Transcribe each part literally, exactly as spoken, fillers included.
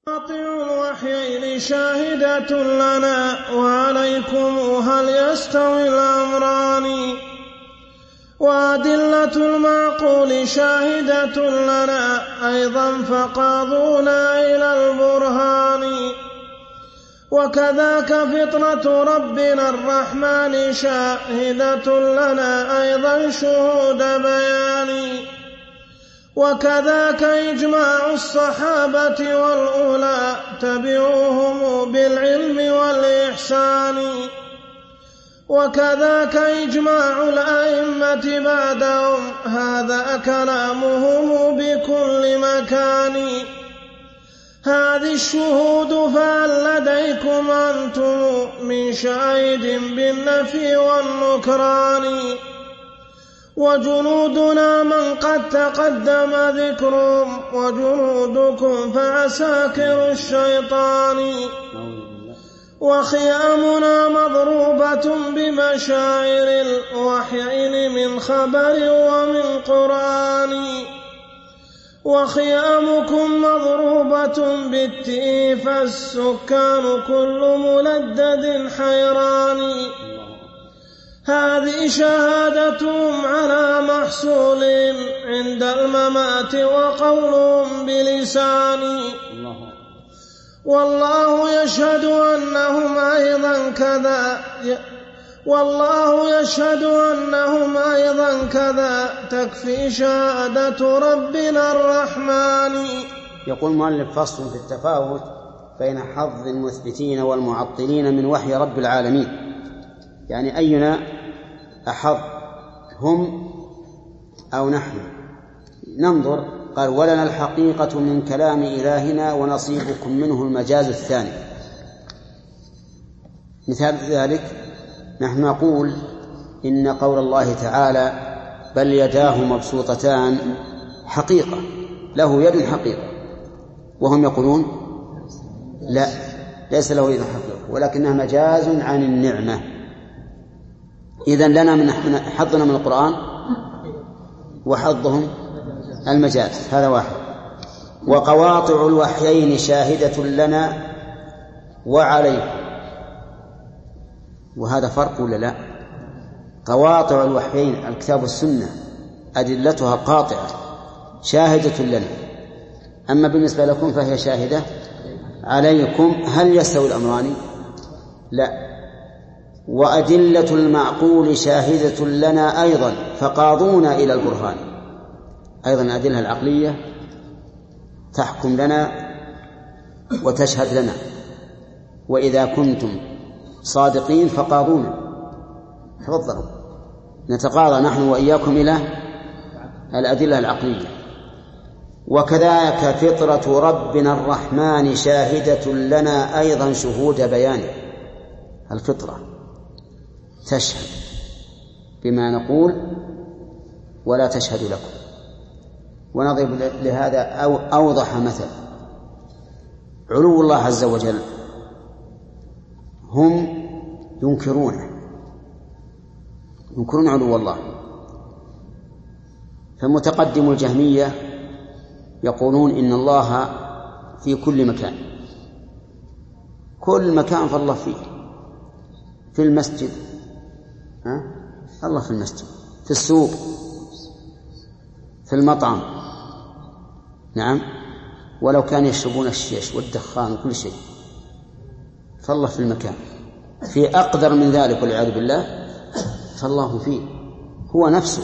الوحيين شاهدة لنا وعليكم هل يستوي الأمران وأدلة المعقول شاهدة لنا أيضا فقاضونا إلى البرهان وكذاك فطرة ربنا الرحمن شاهدة لنا أيضا شهود بيان وكذاك إجماع الصحابة والأولى تبعوهم بالعلم والإحسان وكذاك إجماع الأئمة بعدهم هذا كلامهم بكل مكان هذه الشهود فهل لديكم أنتم من شاهد بالنفي والنكران وجنودنا من قد تقدم ذكرهم وجنودكم فعساكر الشيطان وخيامنا مضروبة بمشاعر الوحيين من خبر ومن قرآن وخيامكم مضروبة بالتئيف السكان كل ملدد حيران هذه شهادتهم على محصول عند الممات وقولهم بلسان والله يشهد أنهم أيضا كذا والله يشهد أنهم أيضا كذا تكفي شهادة ربنا الرحمن. يقول المؤلف فصل في التفاوت بين حظ المثبتين والمعطلين من وحي رب العالمين، يعني أينا أحظ هم أو نحن؟ ننظر. قال ولنا الحقيقة من كلام إلهنا ونصيبكم منه المجاز الثاني. مثال ذلك نحن نقول إن قول الله تعالى بل يداه مبسوطتان حقيقة، له يد حقيقة، وهم يقولون لا، ليس له يد حقيقة ولكنها مجاز عن النعمة. إذن لنا من حظنا من القرآن وحظهم المجاز، هذا واحد. وقواطع الوحيين شاهدة لنا وعليكم، وهذا فرق ولا لا؟ قواطع الوحيين الكتاب والسنة أدلتها قاطعة شاهدة لنا، أما بالنسبة لكم فهي شاهدة عليكم. هل يستوي الأمران؟ لا. وأدلة المعقول شاهدة لنا أيضا فقاضونا إلى البرهان، أيضا الأدلة العقلية تحكم لنا وتشهد لنا، وإذا كنتم صادقين فقاضونا. تفضلوا نتقاضى نحن وإياكم إلى الأدلة العقلية. وكذاك فطرة ربنا الرحمن شاهدة لنا أيضا شهود بيان. الفطرة تشهد بما نقول ولا تشهد لكم. ونضرب لهذا أو أوضح مثل علو الله عز وجل، هم ينكرونه ينكرون علو الله. فمتقدم الجهمية يقولون إن الله في كل مكان، كل مكان فالله فيه، في المسجد ها؟ الله في المسجد، في السوق، في المطعم، نعم، ولو كان يشربون الشيش والدخان وكل شيء فالله في المكان. في أقدر من ذلك والعياذ بالله فالله فيه، هو نفسه.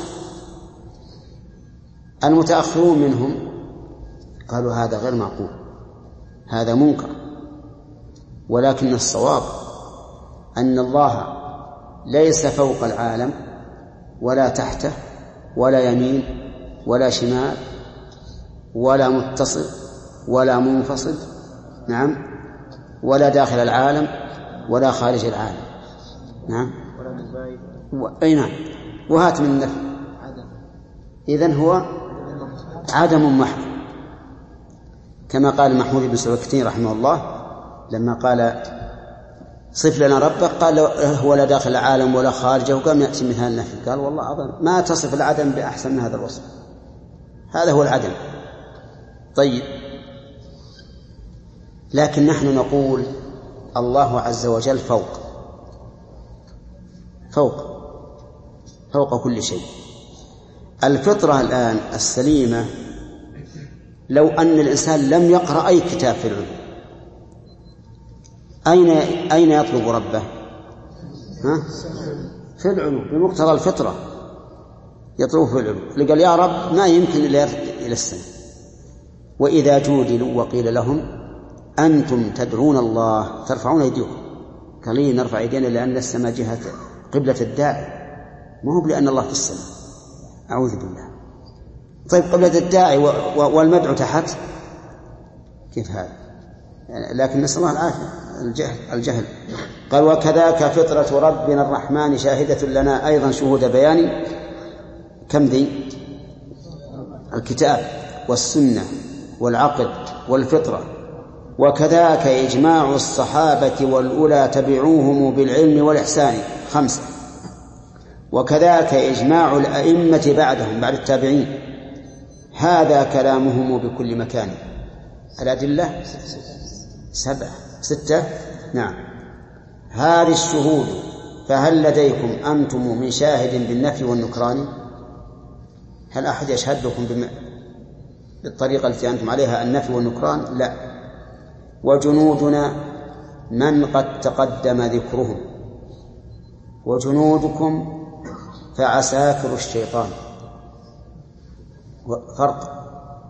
المتأخرون منهم قالوا هذا غير معقول، هذا منكر، ولكن الصواب أن الله ليس فوق العالم ولا تحته ولا يمين ولا شمال ولا متصل ولا منفصل، نعم، ولا داخل العالم ولا خارج العالم، نعم، و... أي نعم، وهات من النفي. إذن هو عدم محض، كما قال محمود بن سلوكتين رحمه الله لما قال صف لنا ربك، قال هو لا داخل العالم ولا خارجه، وقام يأتي مثال النفي، قال والله عظيم ما تصف العدم بأحسن من هذا الوصف، هذا هو العدم. طيب لكن نحن نقول الله عز وجل فوق فوق فوق كل شيء. الفطرة الآن السليمة لو أن الإنسان لم يقرأ أي كتاب في العلوم أين أين يطلب ربه؟ ها؟ في العلوم، بمقتضى الفطرة يطلب في العلوم. قال يا رب ما يمكن إلا إلى السماء. وإذا جودلوا وقيل لهم أنتم تدعون الله ترفعون أيديكم، قال لي نرفع أيدينا لأن السماء جهة قبلة الداعي، ما هو لأن الله في السماء، أعوذ بالله. طيب قبلة الداعي والمدعو تحت، كيف هذا؟ يعني لكن نسأل الله العافية، الجهل, الجهل. قال وكذاك فطرة ربنا الرحمن شاهدة لنا أيضا شهود بيان. كم ذي؟ الكتاب والسنة والعقل والفطرة. وكذاك إجماع الصحابة والأولى تبعوهم بالعلم والإحسان، خمسة. وكذاك إجماع الأئمة بعدهم بعد التابعين، هذا كلامهم بكل مكان. الأدلة سبعة ستة نعم. هذه الشهود فهل لديكم أنتم من شاهد بالنفي والنكران؟ هل أحد يشهد لكم بم... بالطريقة التي أنتم عليها النفي والنكران؟ لا. وجنودنا من قد تقدم ذكرهم، وجنودكم فعساكر الشيطان. فرق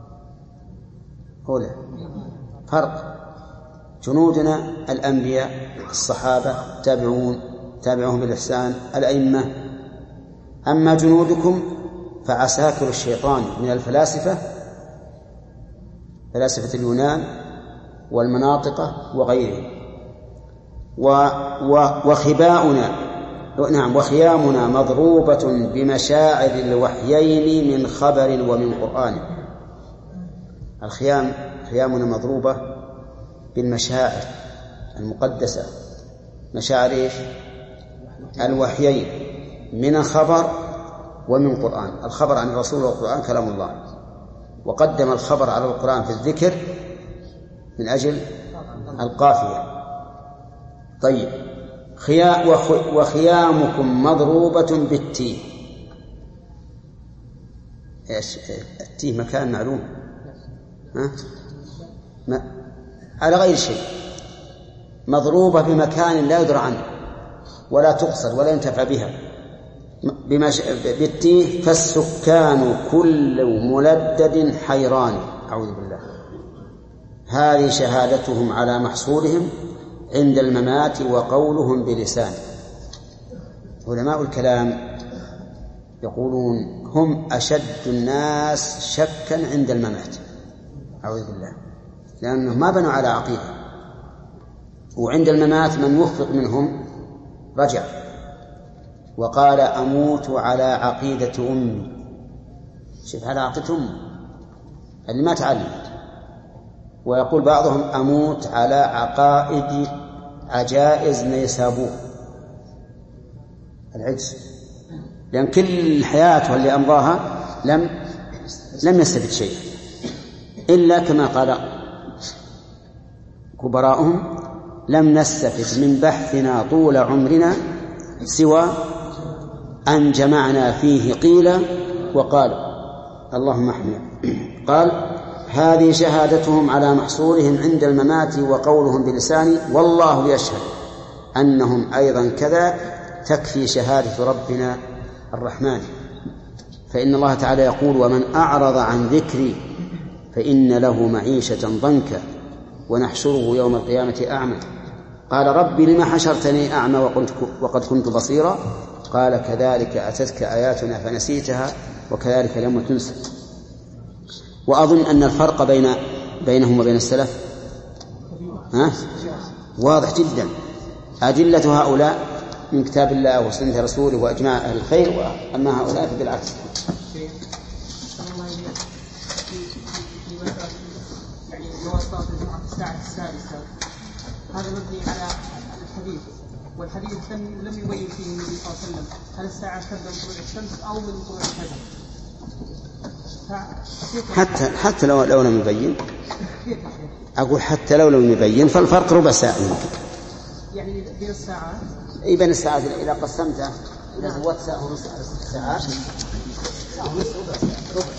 هنا فرق. جنودنا الأنبياء الصحابة تابعون تابعهم بالإحسان الأئمة. أما جنودكم فعساكر الشيطان من الفلاسفة، فلاسفة اليونان والمناطقة وغيرهم. وخباؤنا نعم وخيامنا مضروبة بمشاعر الوحيين من خبر ومن قرآن. الخيام خيامنا مضروبة بالمشاعر المقدسة، مشاعر إيش؟ الوحيين من الخبر ومن قرآن. الخبر عن الرسول والقرآن كلام الله، وقدم الخبر على القرآن في الذكر من أجل القافية. طيب خيا وخيامكم مضروبة بالتيه. إيش التيه؟ مكان معلوم، ها؟ ما على غير شيء، مضروبة بمكان لا يدرى عنه ولا تقصد ولا ينتفع بها. بمش... بالتيه فالسكان كل ملدد حيران، أعوذ بالله. هذه شهادتهم على محصولهم عند الممات وقولهم بلسان. علماء الكلام يقولون هم أشد الناس شكا عند الممات، أعوذ بالله، لأنهم ما بنوا على عقيدة. وعند الممات من وفق منهم رجع وقال أموت على عقيدة أمي. شوف، على عقيدة أمي اللي ما تعلمت. ويقول بعضهم أموت على عقائد عجائز نيسابور، العجز، لأن كل حياته اللي أمضاها لم لم يستفد شيء إلا كما قال كبراؤهم لم نستفد من بحثنا طول عمرنا سوى أن جمعنا فيه قيل وقال اللهم احمي. قال هذه شهادتهم على محصولهم عند الممات وقولهم بلسان والله يشهد أنهم أيضا كذا. تكفي شهادة ربنا الرحمن، فإن الله تعالى يقول ومن أعرض عن ذكري فإن له معيشة ضنكا ونحشره يوم القيامة أعمى. قال ربي لما حشرتني أعمى وقد كنت بصيرا؟ قال كذلك أتتك آياتنا فنسيتها وكذلك اليوم تنسى. وأظن أن الفرق بين بينهم وبين السلف ها؟ واضح جدا. أدلة هؤلاء من كتاب الله وسنة رسوله وإجماع أهل الخير، وأما هؤلاء فبالعكس. يعني مواصلات الجمعة في الساعة السادسة هذا مبني على الحديث، والحديث لم يبين فيه النبي صلى الله عليه وسلم هل الساعة تبدأ من طلوع الشمس أو من طلوع الفجر. حتى حتى لو لو لم يبين أقول حتى لو لم يبين فالفرق ربع ساعة يمكن. يعني بين الساعات. أي بين الساعات إذا قسمته إذا زودت ساعة ونص على ست ساعات ساعة ونص ربع ساعة ربع.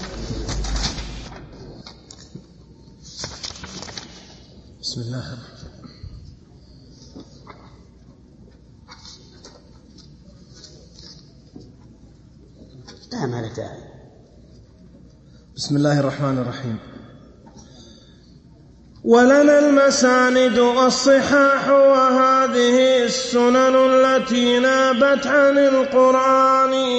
بسم الله الرحمن الرحيم. لا ما له داعي. بسم الله الرحمن الرحيم. ولنا المساند والصحاح وهذه السنن التي نابت عن القرآن،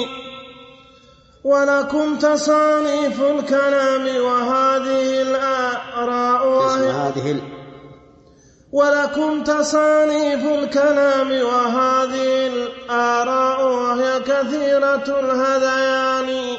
ولكم تصانيف الكلام وهذه الآراء وهذه ولكم تصانيف الكلام وهذه الآراء وهي كثيرة الهذيان،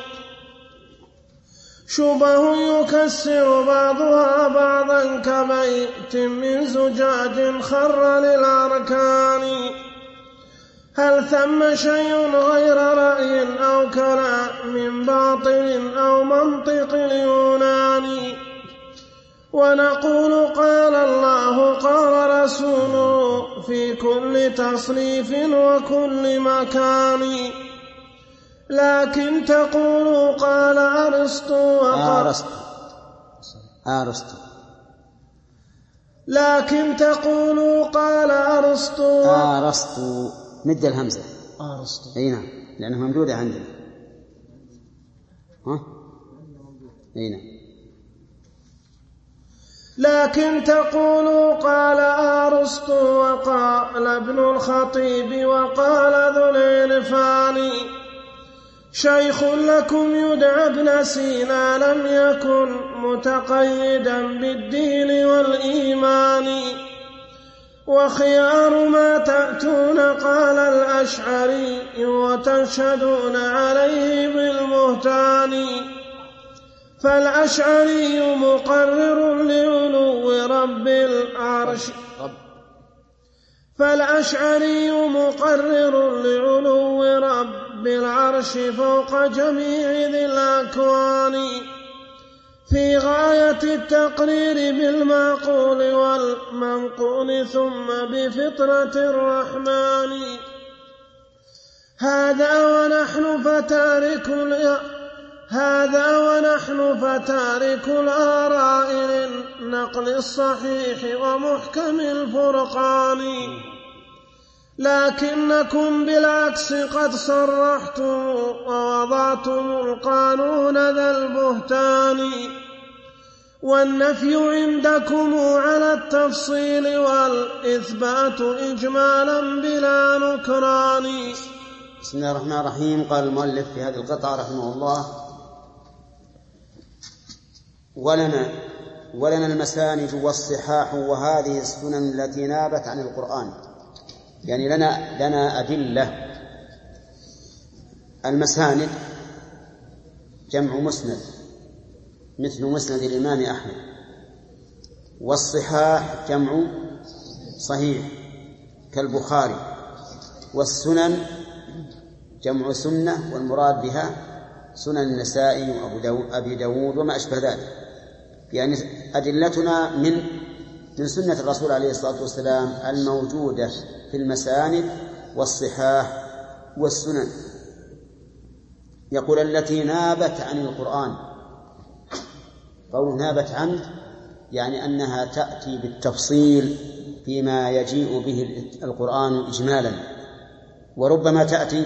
شبه يكسر بعضها بعضا كبيت من زجاج خر للأركان. هل ثم شيء غير رأي أو كلام باطل أو منطق اليونان؟ ونقول قال الله قال رسوله في كل تصنيف وكل مكان، لكن تقول قال أرسطو وقال أرسطو لكن تقول قال أرسطو أرسطو مد الهمزة أرسطو أي نعم لأنها ممدودة عندنا. ها أي نعم. لكن تقول قال أرسطو وقال ابن الخطيب وقال ذو العرفان، شيخ لكم يدعى ابن سينا لم يكن متقيدا بالدين والإيمان، وخيار ما تأتون قال الأشعري وتشهدون عليه بالبهتان، فالأشعري مقرر لعلو رب العرش فالأشعري مقرر لعلو رب العرش فوق جميع ذي الأكوان، في غاية التقرير بالمعقول والمنقول ثم بفطرة الرحمن. هذا ونحن فتارك هذا ونحن فتارك الآراء للنقل الصحيح ومحكم الفرقان، لكنكم بالعكس قد صرحتم ووضعتم القانون ذا البهتان، والنفي عندكم على التفصيل والإثبات إجمالا بلا نكران. بسم الله الرحمن الرحيم. قال المؤلف في هذه القطعة رحمه الله: ولنا ولنا المساند والصحاح وهذه السنن التي نابت عن القرآن، يعني لنا لنا أدلة. المساند جمع مسند مثل مسند الإمام أحمد، والصحاح جمع صحيح كالبخاري، والسنن جمع سنة والمراد بها سنن النسائي وأبي داود وما أشبه ذلك. يعني أدلتنا من من سنة الرسول عليه الصلاة والسلام الموجودة في المساند والصحاح والسنن. يقول التي نابت عن القرآن. قول نابت عنه يعني أنها تأتي بالتفصيل فيما يجيء به القرآن إجمالا، وربما تأتي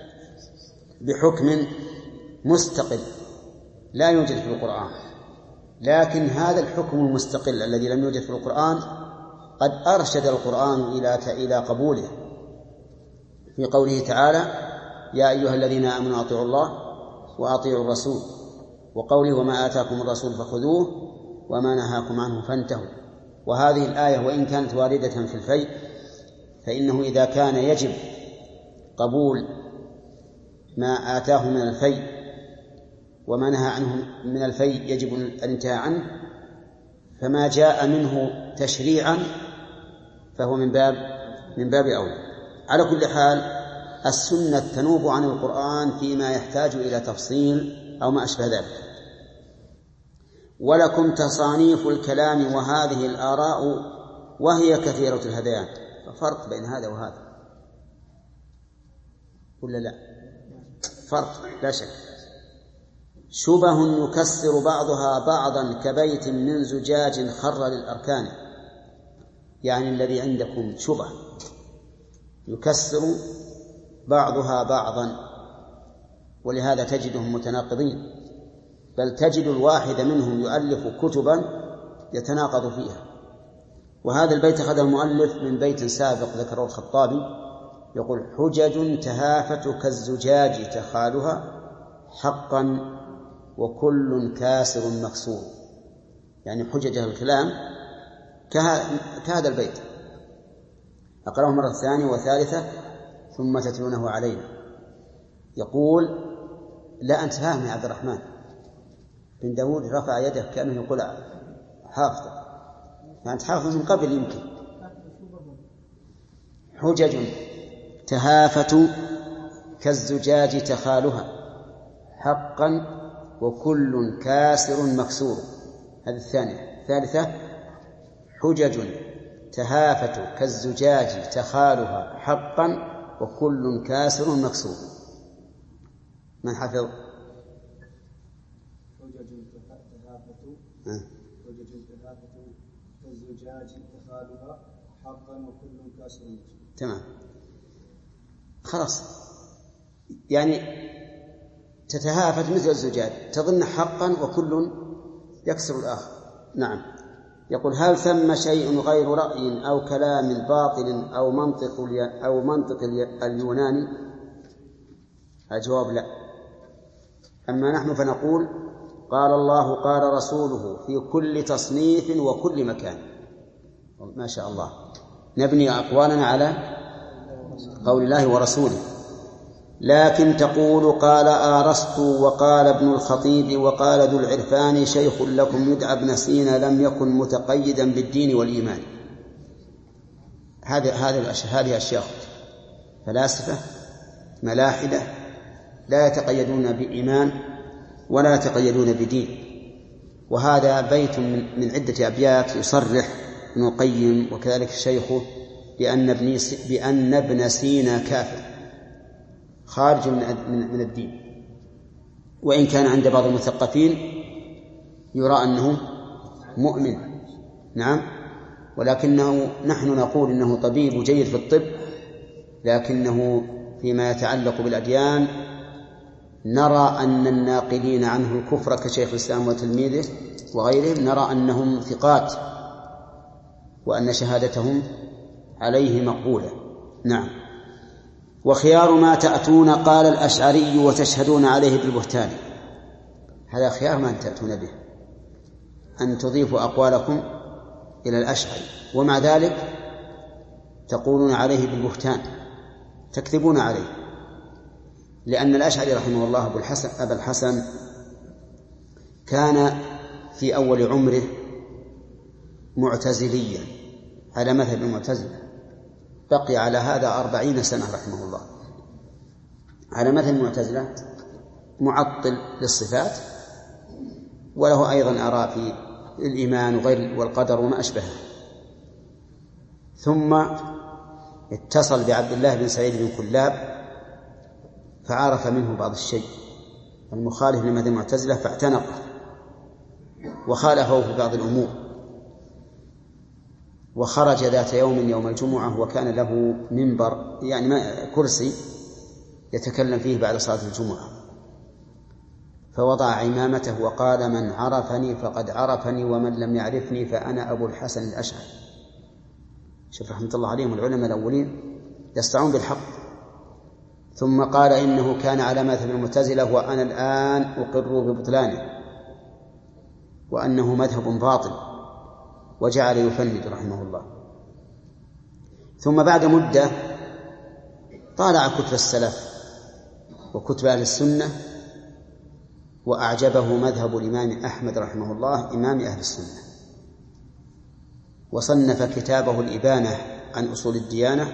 بحكم مستقل لا يوجد في القرآن، لكن هذا الحكم المستقل الذي لم يوجد في القرآن قد أرشد القرآن إلى إلى قبوله في قوله تعالى: يا أيها الذين آمنوا أطيعوا الله وأطيعوا الرسول، وقوله: وما آتاكم الرسول فخذوه وما نهاكم عنه فانتهوا. وهذه الآية وإن كانت واردة في الفيء فإنه إذا كان يجب قبول ما آتاه من الفيء وما نهى عنه من الفيء يجب الانتهاء عنه، فما جاء منه تشريعا فهو من باب من باب أولى. على كل حال السنة تنوب عن القرآن فيما يحتاج إلى تفصيل أو ما أشبه ذلك. ولكم تصانيف الكلام وهذه الآراء وهي كثيرة الهذيان. ففرق بين هذا وهذا ولا لا؟ فرق لا شك. شبه يكسر بعضها بعضا كبيت من زجاج خر للأركان، يعني الذي عندكم شبه يكسر بعضها بعضا، ولهذا تجدهم متناقضين، بل تجد الواحد منهم يؤلف كتبا يتناقض فيها. وهذا البيت أخذ المؤلف من بيت سابق ذكره الخطابي، يقول: حجج تهافت كالزجاج تخالها حقا وكل كاسر مكسور. يعني حجج الكلام كهذا البيت. أقرأه مرة ثانية وثالثة ثم تتلونه علينا. يقول: لا أنت فاهم يا عبد الرحمن بن داود، رفع يده كأنه يقول حافظ، يعني حافظ من قبل يمكن. حجج تهافت كالزجاج تخالها حقا وكل كاسر مكسور. هذه الثانية. الثالثة: حجج تهافت كالزجاج تخالها حقا وكل كاسر مكسور. من حفظ؟ حجج تهافت حجج تهافت كالزجاج تخالها حقا وكل كاسر مكسور. تمام، خلاص. يعني تتهافت مثل الزجاج، تظن حقا وكل يكسر الآخر. نعم. يقول: هل ثم شيء غير رأي أو كلام باطل أو منطق أو منطق اليوناني؟ الجواب: لا. أما نحن فنقول: قال الله قال رسوله في كل تصنيف وكل مكان. ما شاء الله، نبني أقوالنا على قول الله ورسوله. لكن تقول: قال أرسطو وقال ابن الخطيب وقال ذو العرفان شيخ لكم يدعى ابن سينا لم يكن متقيدا بالدين والإيمان. هذه هذه هذه أشياء فلاسفة ملاحدة لا يتقيدون بإيمان ولا يتقيدون بدين. وهذا بيت من عدة أبيات يصرح ابن القيم وكذلك شيخه بأن ابن بأن ابن سينا كافر خارج من من الدين، وإن كان عند بعض المثقفين يرى أنه مؤمن. نعم. ولكنه نحن نقول إنه طبيب جيد في الطب، لكنه فيما يتعلق بالأديان نرى أن الناقلين عنه الكفر كشيخ الإسلام وتلميذه وغيرهم نرى أنهم ثقات وأن شهادتهم عليه مقبولة. نعم. وخيار ما تأتون قال الأشعري وتشهدون عليه بالبهتان. هذا خيار ما تأتون به، أن تضيفوا أقوالكم إلى الأشعري ومع ذلك تقولون عليه بالبهتان، تكذبون عليه. لأن الأشعري رحمه الله أبو الحسن أبا الحسن كان في أول عمره معتزليا على مذهب المعتزلة، بقي على هذا أربعين سنة رحمه الله على مذهب المعتزلة، معطل للصفات، وله أيضا آراء في الإيمان وغير والقدر وما أشبهه. ثم اتصل بعبد الله بن سعيد بن كلاب فعرف منه بعض الشيء المخالف لمذهب المعتزلة فاعتنقه وخالفه في بعض الأمور، وخرج ذات يوم يوم الجمعة وكان له منبر يعني كرسي يتكلم فيه بعد صلاة الجمعة، فوضع عمامته وقال: من عرفني فقد عرفني ومن لم يعرفني فأنا أبو الحسن الأشعري. شوف رحمة الله عليهم العلماء الأولين يستعون بالحق. ثم قال: إنه كان على مذهب المعتزلة وأنا الآن أقر ببطلانه وأنه مذهب باطل، وجعل يفند رحمه الله. ثم بعد مدة طالع كتب السلف وكتب أهل السنة وأعجبه مذهب الإمام أحمد رحمه الله إمام أهل السنة، وصنف كتابه الإبانة عن أصول الديانة،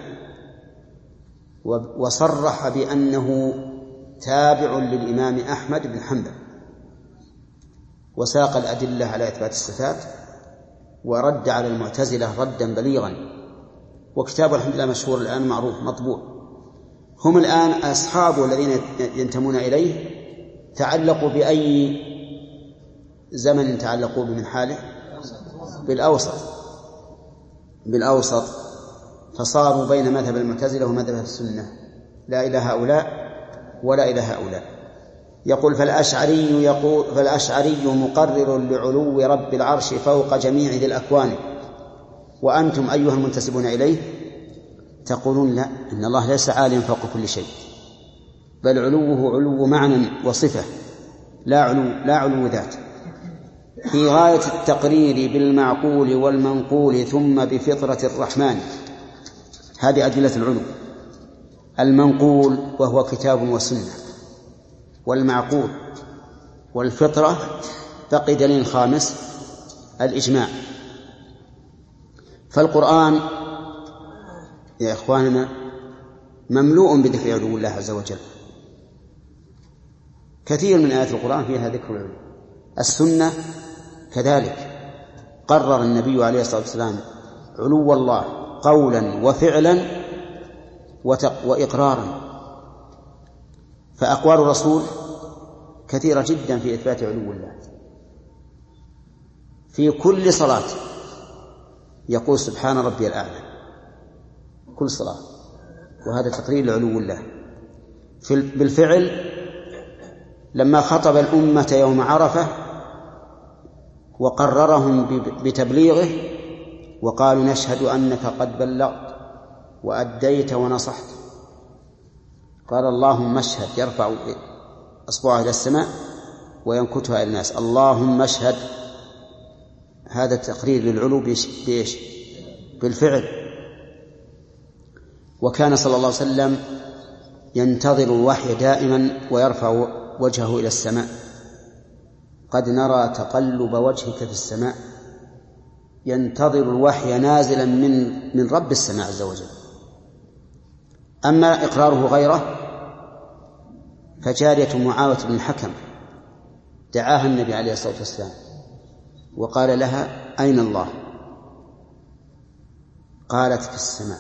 وصرح بأنه تابع للإمام أحمد بن حنبل وساق الأدلة على إثبات الصفات، ورد على المعتزلة ردا بليغا، وكتابه الحمد لله مشهور الآن معروف مطبوع. هم الآن أصحاب الذين ينتمون إليه تعلقوا بأي زمن تعلقوا من حاله؟ بالأوسط بالأوسط فصاروا بين مذهب المعتزلة ومذهب السنة، لا إلى هؤلاء ولا إلى هؤلاء. يقول فالأشعري يقول فالأشعري مقرر لعلو رب العرش فوق جميع ذي الأكوان، وأنتم أيها المنتسبون إليه تقولون لا، إن الله ليس عاليا فوق كل شيء، بل علوه علو معنى وصفة، لا علو لا علو ذات، في غاية التقرير بالمعقول والمنقول ثم بفطرة الرحمن. هذه أدلة العلو: المنقول وهو كتاب وسنة، والمعقول والفطرة، بقي دليل خامس الإجماع. فالقرآن يا إخواننا مملوء بذكر علو الله عز وجل، كثير من آيات القرآن فيها ذكر العلو. السنة كذلك، قرر النبي عليه الصلاة والسلام علو الله قولا وفعلا وإقرارا، فأقوال الرسول كثيرة جدا في إثبات علو الله. في كل صلاة يقول سبحان ربي الأعلى، كل صلاة، وهذا تقرير لعلو الله. بالفعل لما خطب الأمة يوم عرفة وقررهم بتبليغه وقالوا نشهد أنك قد بلغت وأديت ونصحت، قال اللهم اشهد، يرفع أصبعه إلى السماء وينكتها إلى الناس، اللهم اشهد. هذا تقرير للعلو بإيش؟ بالفعل. وكان صلى الله عليه وسلم ينتظر الوحي دائما ويرفع وجهه إلى السماء، قد نرى تقلب وجهك في السماء، ينتظر الوحي نازلا من من رب السماء عز وجل. أما إقراره غيره فجارية معاوية بن الحكم دعاها النبي عليه الصلاة والسلام وقال لها أين الله؟ قالت في السماء.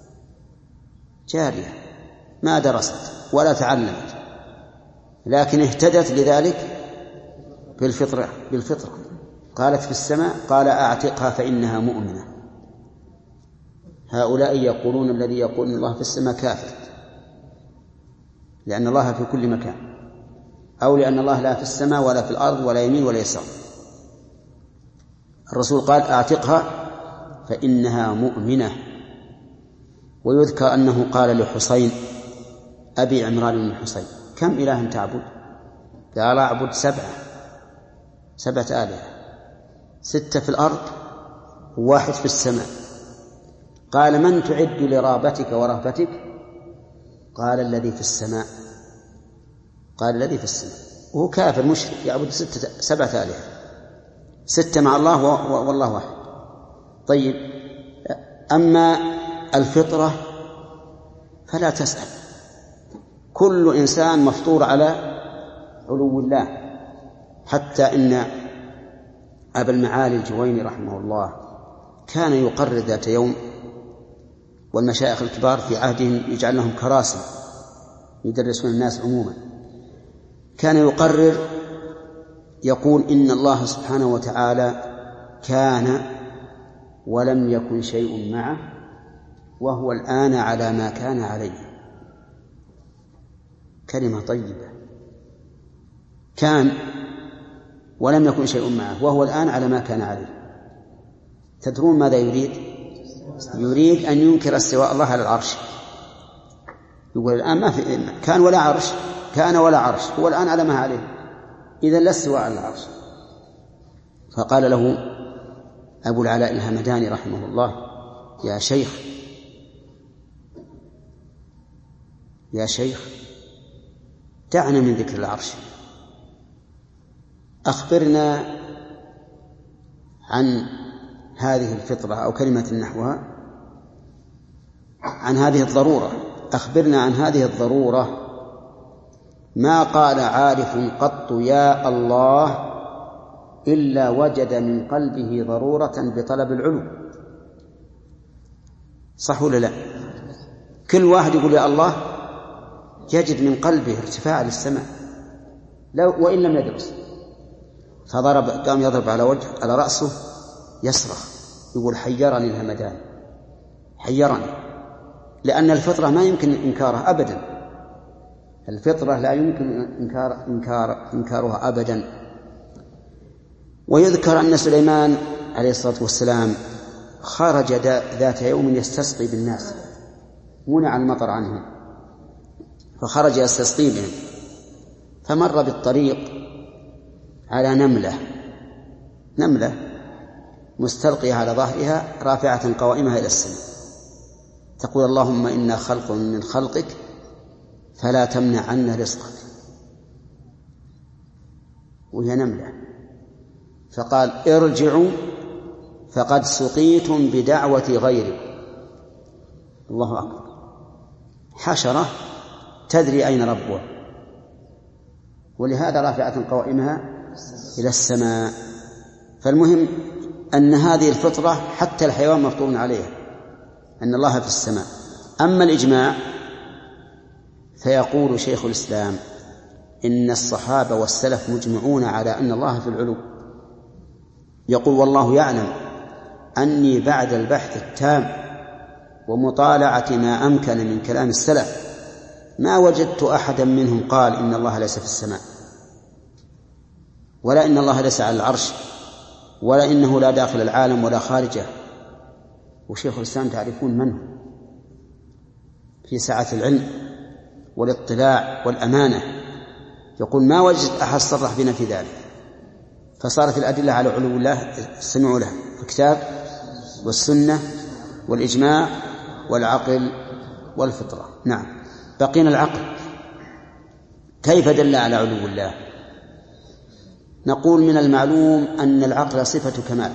جارية ما درست ولا تعلمت، لكن اهتدت لذلك بالفطرة بالفطرة قالت في السماء، قال أعتقها فإنها مؤمنة. هؤلاء يقولون الذي يقول إن الله في السماء كافر، لأن الله في كل مكان، أو لأن الله لا في السماء ولا في الأرض ولا يمين ولا يسار. الرسول قال أعتقها فإنها مؤمنة. ويذكر أنه قال لحسين أبي عمران بن حسين كم إله تعبد؟ قال أعبد سبعة سبعة آلهة، ستة في الأرض وواحد في السماء. قال من تعد لرابتك ورهبتك؟ قال الذي في السماء. قال الذي في السماء، وهو كافر مشرك يعبد ستة سبعة آلهة، ستة مع الله والله واحد. طيب، أما الفطرة فلا تسأل، كل إنسان مفطور على علو الله. حتى إن أبا المعالي الجويني رحمه الله كان يقرر ذات يوم، والمشايخ الكبار في عهدهم يجعل لهم كراسي يدرسون الناس عموما، كان يقرر يقول إن الله سبحانه وتعالى كان ولم يكن شيء معه وهو الآن على ما كان عليه. كلمة طيبة، كان ولم يكن شيء معه وهو الآن على ما كان عليه. تدرون ماذا يريد؟ يريد أن ينكر استواء الله على العرش. يقول الآن ما في كان ولا عرش، كان ولا عرش، هو الآن على ما عليه، إذا لا استواء على العرش. فقال له أبو العلاء الهمداني رحمه الله يا شيخ يا شيخ دعنا من ذكر العرش، أخبرنا عن هذه الفطرة أو كلمة نحوها، عن هذه الضرورة، أخبرنا عن هذه الضرورة. ما قال عارف قط يا الله إلا وجد من قلبه ضرورة بطلب العلو. صح ولا لا؟ كل واحد يقول يا الله يجد من قلبه ارتفاع للسماء لو وإن لم يدرس. فضرب قام يضرب على وجه على رأسه يصرخ يقول حيرني الهمدان، حيرني، لأن الفطرة ما يمكن إنكارها أبدا، الفطرة لا يمكن إنكار إنكار إنكارها أبدا. ويذكر أن سليمان عليه الصلاة والسلام خرج ذات يوم يستسقي بالناس، منع المطر عنهم، فخرج يستسقي بهم، فمر بالطريق على نملة نملة مستلقية على ظهرها رافعة قوائمها إلى السماء تقول اللهم إنا خلق من خلقك فلا تمنع عنا رزقك، وهي نملة. فقال ارجعوا فقد سقيتم بدعوة غيري. الله أكبر، حشرة تدري أين ربها، ولهذا رافعة قوائمها إلى السماء. فالمهم أن هذه الفطرة حتى الحيوان مفطور عليها أن الله في السماء. أما الإجماع فيقول شيخ الإسلام إن الصحابة والسلف مجمعون على أن الله في العلو. يقول والله يعلم أني بعد البحث التام ومطالعة ما أمكن من كلام السلف ما وجدت أحدا منهم قال إن الله ليس في السماء، ولا إن الله ليس على العرش، ولا إنه لا داخل العالم ولا خارجه. وشيخ الإسلام تعرفون من هو في سعة العلم والاطلاع والأمانة، يقول ما وجد أحد صرح بنا في ذلك. فصارت الأدلة على علو الله استمعوا لها في الكتاب والسنة والإجماع والعقل والفطرة. نعم، بقينا العقل. كيف دل على علو الله؟ نقول من المعلوم أن العقل صفة كمال.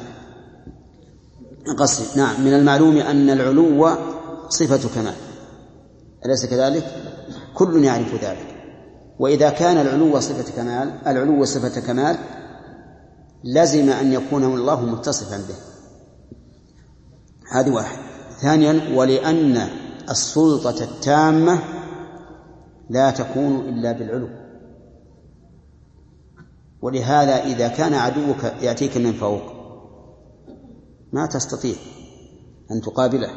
قصدي نعم من المعلوم أن العلو صفة كمال، أليس كذلك؟ كل يعرف ذلك. وإذا كان العلو صفة كمال العلو صفة كمال لازم أن يكون الله متصفا به. هذه واحد. ثانيا ولأن السلطة التامة لا تكون إلا بالعلو، ولهذا إذا كان عدوك يأتيك من فوق ما تستطيع أن تقابله،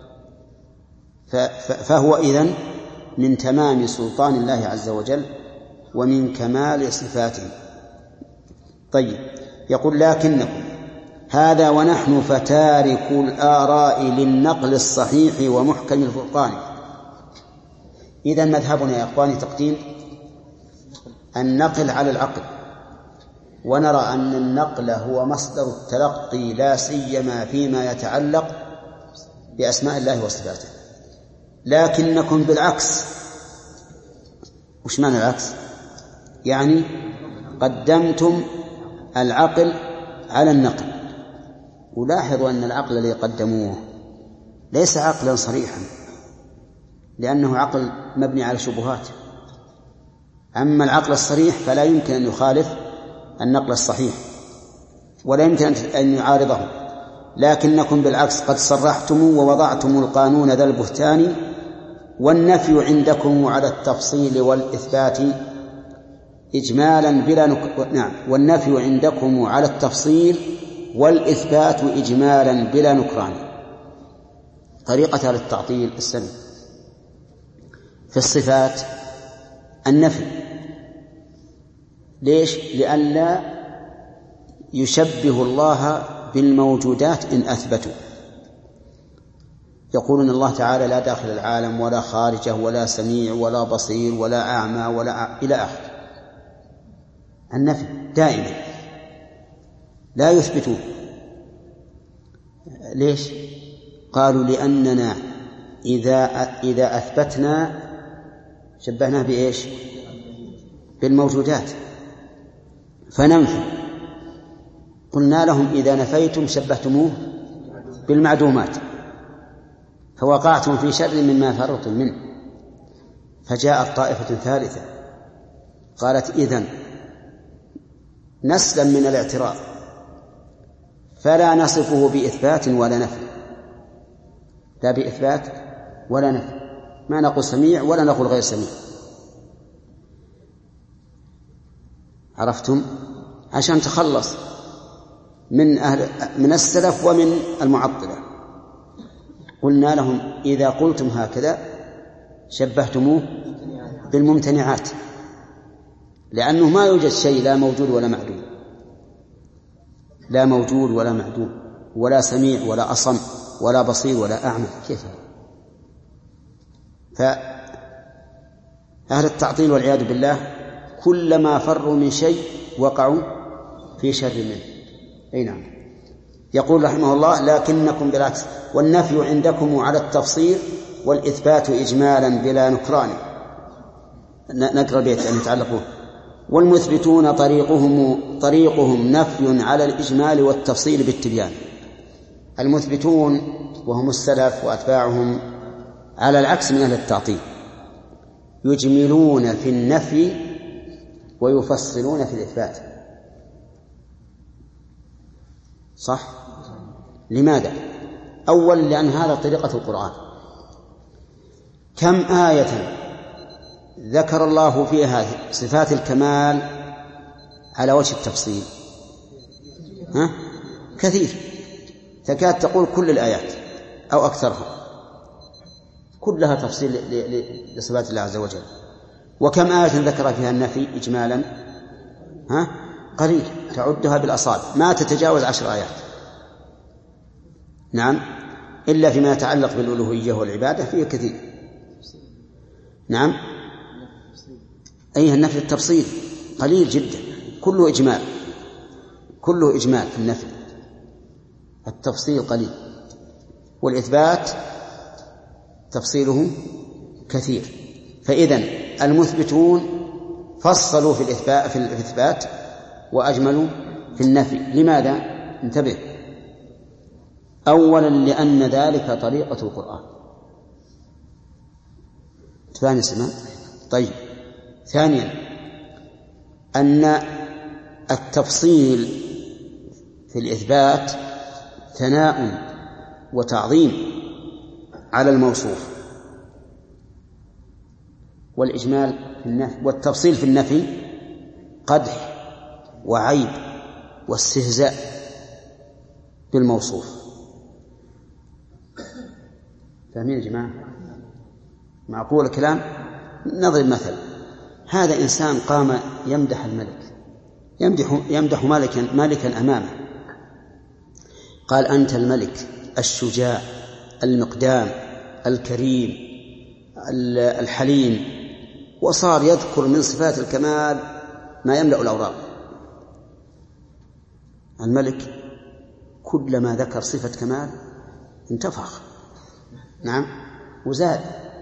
فهو إذن من تمام سلطان الله عز وجل ومن كمال صفاته. طيب، يقول لكنكم هذا ونحن فتاركوا الآراء للنقل الصحيح ومحكم الفرقان. إذن مذهبنا يا إخواني تقديم النقل على العقل، ونرى أن النقل هو مصدر التلقي لا سيما فيما يتعلق بأسماء الله وصفاته. لكنكم بالعكس. وش معنى العكس؟ يعني قدمتم العقل على النقل. ولاحظوا أن العقل الذي قدموه ليس عقلا صريحا، لأنه عقل مبني على شبهات. أما العقل الصريح فلا يمكن أن يخالف النقل الصحيح ولا يمكن أن يعارضه. لكنكم بالعكس قد صرحتم ووضعتم القانون ذا البهتان، والنفي عندكم على التفصيل والإثبات إجمالا بلا نك... نعم والنفي عندكم على التفصيل والإثبات إجمالا بلا نكران. طريقة للتعطيل السلم في الصفات النفي. ليش؟ لئلا يشبه الله بالموجودات إن أثبتوا. يقولون الله تعالى لا داخل العالم ولا خارجه ولا سميع ولا بصير ولا أعمى ولا أع... إلى آخر. النفي دائما لا يثبتون. ليش؟ قالوا لأننا إذا إذا أثبتنا شبهناه بإيش؟ بالموجودات فننفي. قلنا لهم إذا نفيتم شبهتموه بالمعدومات فوقعتم في شر مما فررتم منه. فجاءت طائفة ثالثة قالت إذن نسلا من الاعتراض، فلا نصفه بإثبات ولا نفي، لا بإثبات ولا نفي، ما نقول سميع ولا نقول غير سميع. عرفتم؟ عشان تخلص من أهل من السلف ومن المعطلة. قلنا لهم إذا قلتم هكذا شبهتموه بالممتنعات، لأنه ما يوجد شيء لا موجود ولا معدوم، لا موجود ولا معدوم، ولا سميع ولا أصم ولا بصير ولا أعمى. كيف هذا؟ فأهل التعطيل والعياذ بالله كلما فروا من شيء وقعوا في شر منه. أي نعم. يقول رحمه الله: لكنكم بالعكس، والنفي عندكم على التفصيل والإثبات إجمالا بلا نكران. نقرأ البيت أن يتعلقون: والمثبتون طريقهم طريقهم نفي على الإجمال والتفصيل بالتبيان. المثبتون وهم السلف وأتباعهم على العكس من أهل التعطيل، يجملون في النفي ويفصلون في الإثبات. صح؟ لماذا؟ أولا لأن هذا طريقة القرآن. كم آية ذكر الله فيها صفات الكمال على وجه التفصيل؟ ها؟ كثير، تكاد تقول كل الآيات أو أكثرها كلها تفصيل لصفات الله عز وجل. وكم آية ذكر فيها النفي إجمالا؟ ها؟ قليل، تعدها بالأصابع، ما تتجاوز عشر آيات. نعم، إلا فيما يتعلق بالألوهية والعبادة فيه كثير. نعم، أيها النفي التفصيل قليل جدا، كله إجمال، كله إجمال في النفي، التفصيل قليل، والإثبات تفصيله كثير. فإذن المثبتون فصلوا في الإثبات, في الإثبات وأجملوا في النفي. لماذا؟ انتبه. أولا لأن ذلك طريقة القرآن. ثاني سمع طيب. ثانيا أن التفصيل في الإثبات ثناء وتعظيم على الموصوف، والإجمال في النفي والتفصيل في النفي قدح وعيب واستهزاء بالموصوف. فاهمين يا جماعة؟ معقول الكلام؟ نضرب مثل: هذا إنسان قام يمدح الملك، يمدح, يمدح مالكا, مالكا أمامه، قال: أنت الملك الشجاع المقدام الكريم الحليم، وصار يذكر من صفات الكمال ما يملأ الأوراق. الملك كلما ذكر صفة كمال انتفخ، نعم، وزاد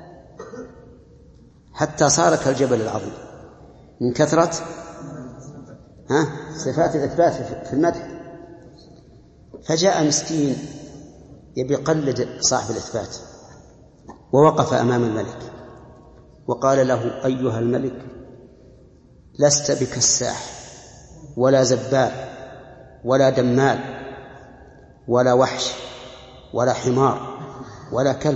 حتى صار كالجبل العظيم من كثرة ها صفات الإثبات في المدح. فجاء مسكين يبي يقلد صاحب الإثبات ووقف أمام الملك وقال له: أيها الملك، لست بكساح ولا زبال ولا دمال ولا وحش ولا حمار ولا كلب.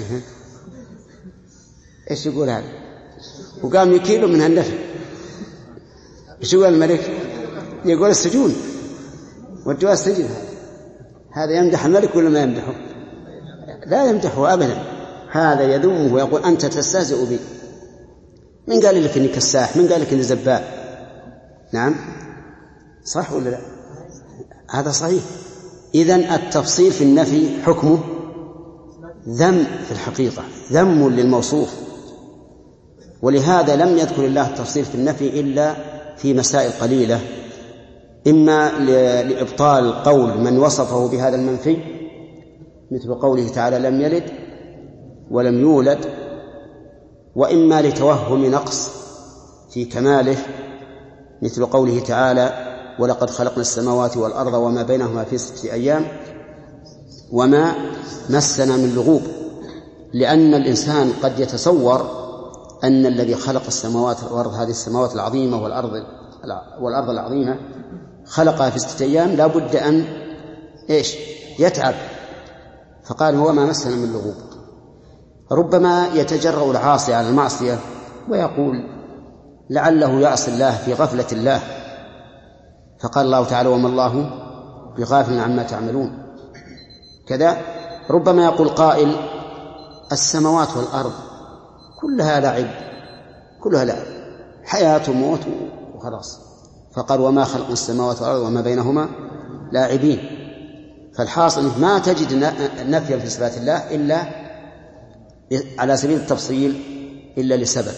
إيش يقول هذا؟ وقام يكيله من هالنفي. إيش يقول الملك؟ يقول السجون ودوا السجن. هذا يمدح الملك ولا ما يمدحه؟ لا يمدحه أبدا، هذا يذمه ويقول: أنت تستهزئ بي. من قال لك إني كساح؟ من قال لك إني زبال؟ نعم، صح ولا لا؟ هذا صحيح. إذن التفصيل في النفي حكمه ذم في الحقيقة، ذم للموصوف. ولهذا لم يذكر الله التفصيل في النفي إلا في مسائل قليلة، إما لإبطال قول من وصفه بهذا المنفي، مثل قوله تعالى: لم يلد ولم يولد، وإما لتوهم نقص في كماله، مثل قوله تعالى: ولقد خلقنا السماوات والأرض وما بينهما في ستة أيام وما مسنا من لغوب. لأن الإنسان قد يتصور أن الذي خلق السماوات والأرض، هذه السماوات العظيمة والأرض والأرض العظيمة خلقها في ستة أيام لا بد أن إيش يتعب، فقال هو ما مسنا من لغوب. ربما يتجرأ العاصي على المعصية ويقول لعله يعصي الله في غفلة الله، فقال الله تعالى وما الله بغافل عما تعملون. كذا ربما يقول قائل السماوات والأرض كلها لعب، كلها لعب، حياة وموت وخلاص، فقال وما خلق السماوات والأرض وما بينهما لاعبين. فالحاصل ما تجد نفيا في صفات الله إلا على سبيل التفصيل إلا لسبب.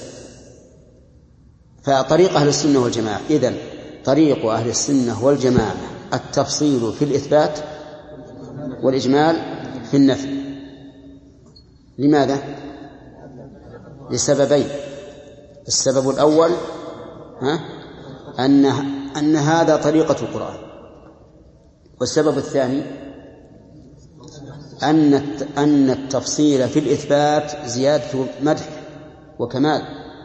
فطريق أهل السنة والجماعة إذن طريق أهل السنة والجماعة التفصيل في الإثبات والإجمال في النفي. لماذا؟ لسببين. السبب الأول ها أن أن هذا طريقة القرآن، والسبب الثاني أن أن التفصيل في الإثبات زيادة مدح وكمال،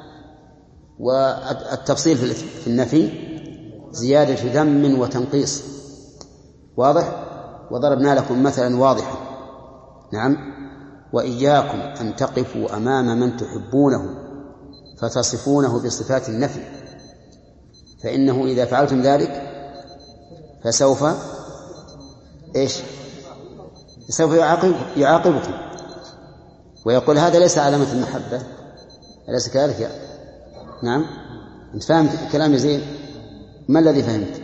والتفصيل في النفي زيادة ذم وتنقيص. واضح؟ وضربنا لكم مثلا واضحا. نعم. وإياكم أن تقفوا أمام من تحبونه فتصفونه بصفات النفي، فإنه إذا فعلتم ذلك فسوف إيش سوف يعاقب يعاقبكم ويقول هذا ليس علامة المحبة، أليس كذلك يا نعم؟ أنت فهمت كلامي زين؟ ما الذي فهمت؟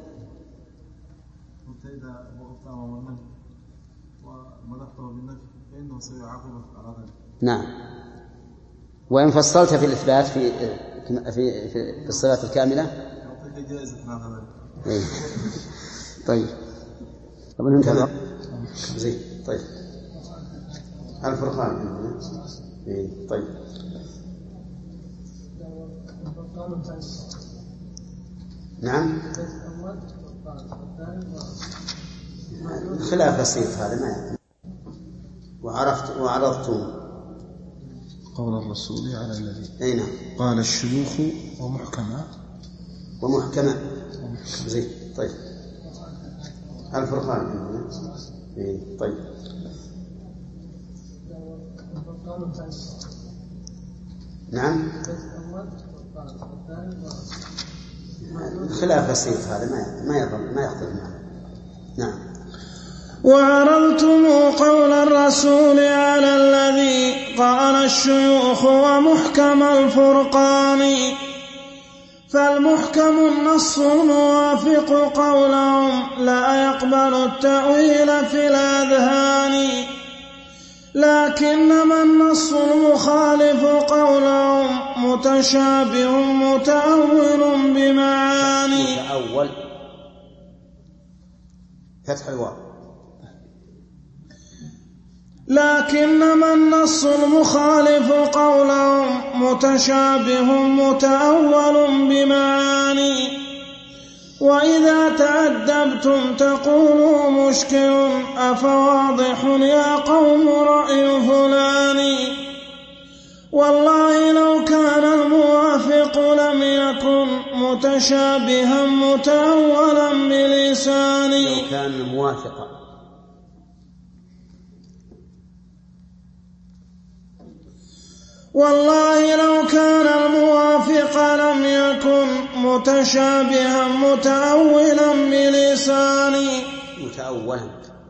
قلت إذا وقفت أمام النفي ومدحته بالنفي فإنه سيعاقبك على ذلك. نعم. وإن فصلت في الإثبات في في في الصفات الكاملة يعطيك جائزة على ذلك. إيه. طيب. طبعا انت زين. طيب. الفرقان. إيه. طيب. نعم. خلاف بسيط هذا ما وعرفت وعرضتم قول الرسول على الذي أي نعم قال الشيوخ ومحكمة ومحكمة زين. طيب. الفرقان. إيه. طيب. نعم. خلاف بسيط هذا ما ما يضل ما يخطر معه. نعم. وعرضتم قول الرسول على الذي قال الشيوخ ومحكم الفرقان، فالمحكم النص الموافق قولهم لا يقبل التأويل في الأذهان، لكنما النص المخالف قولهم متشابه متأول بمعاني. متأول فتح الواو. لكنما النص المخالف قولهم متشابه متأول بمعاني، وإذا تعدبتم تقولوا مشكل أفواضح يا قوم رأي فلان، والله لو كان الموافق لم يكن متشابها متأولا بلسان. لو كان الموافق والله لو كان الموافق لم يكن متشابها متأولا بلساني. متأولا.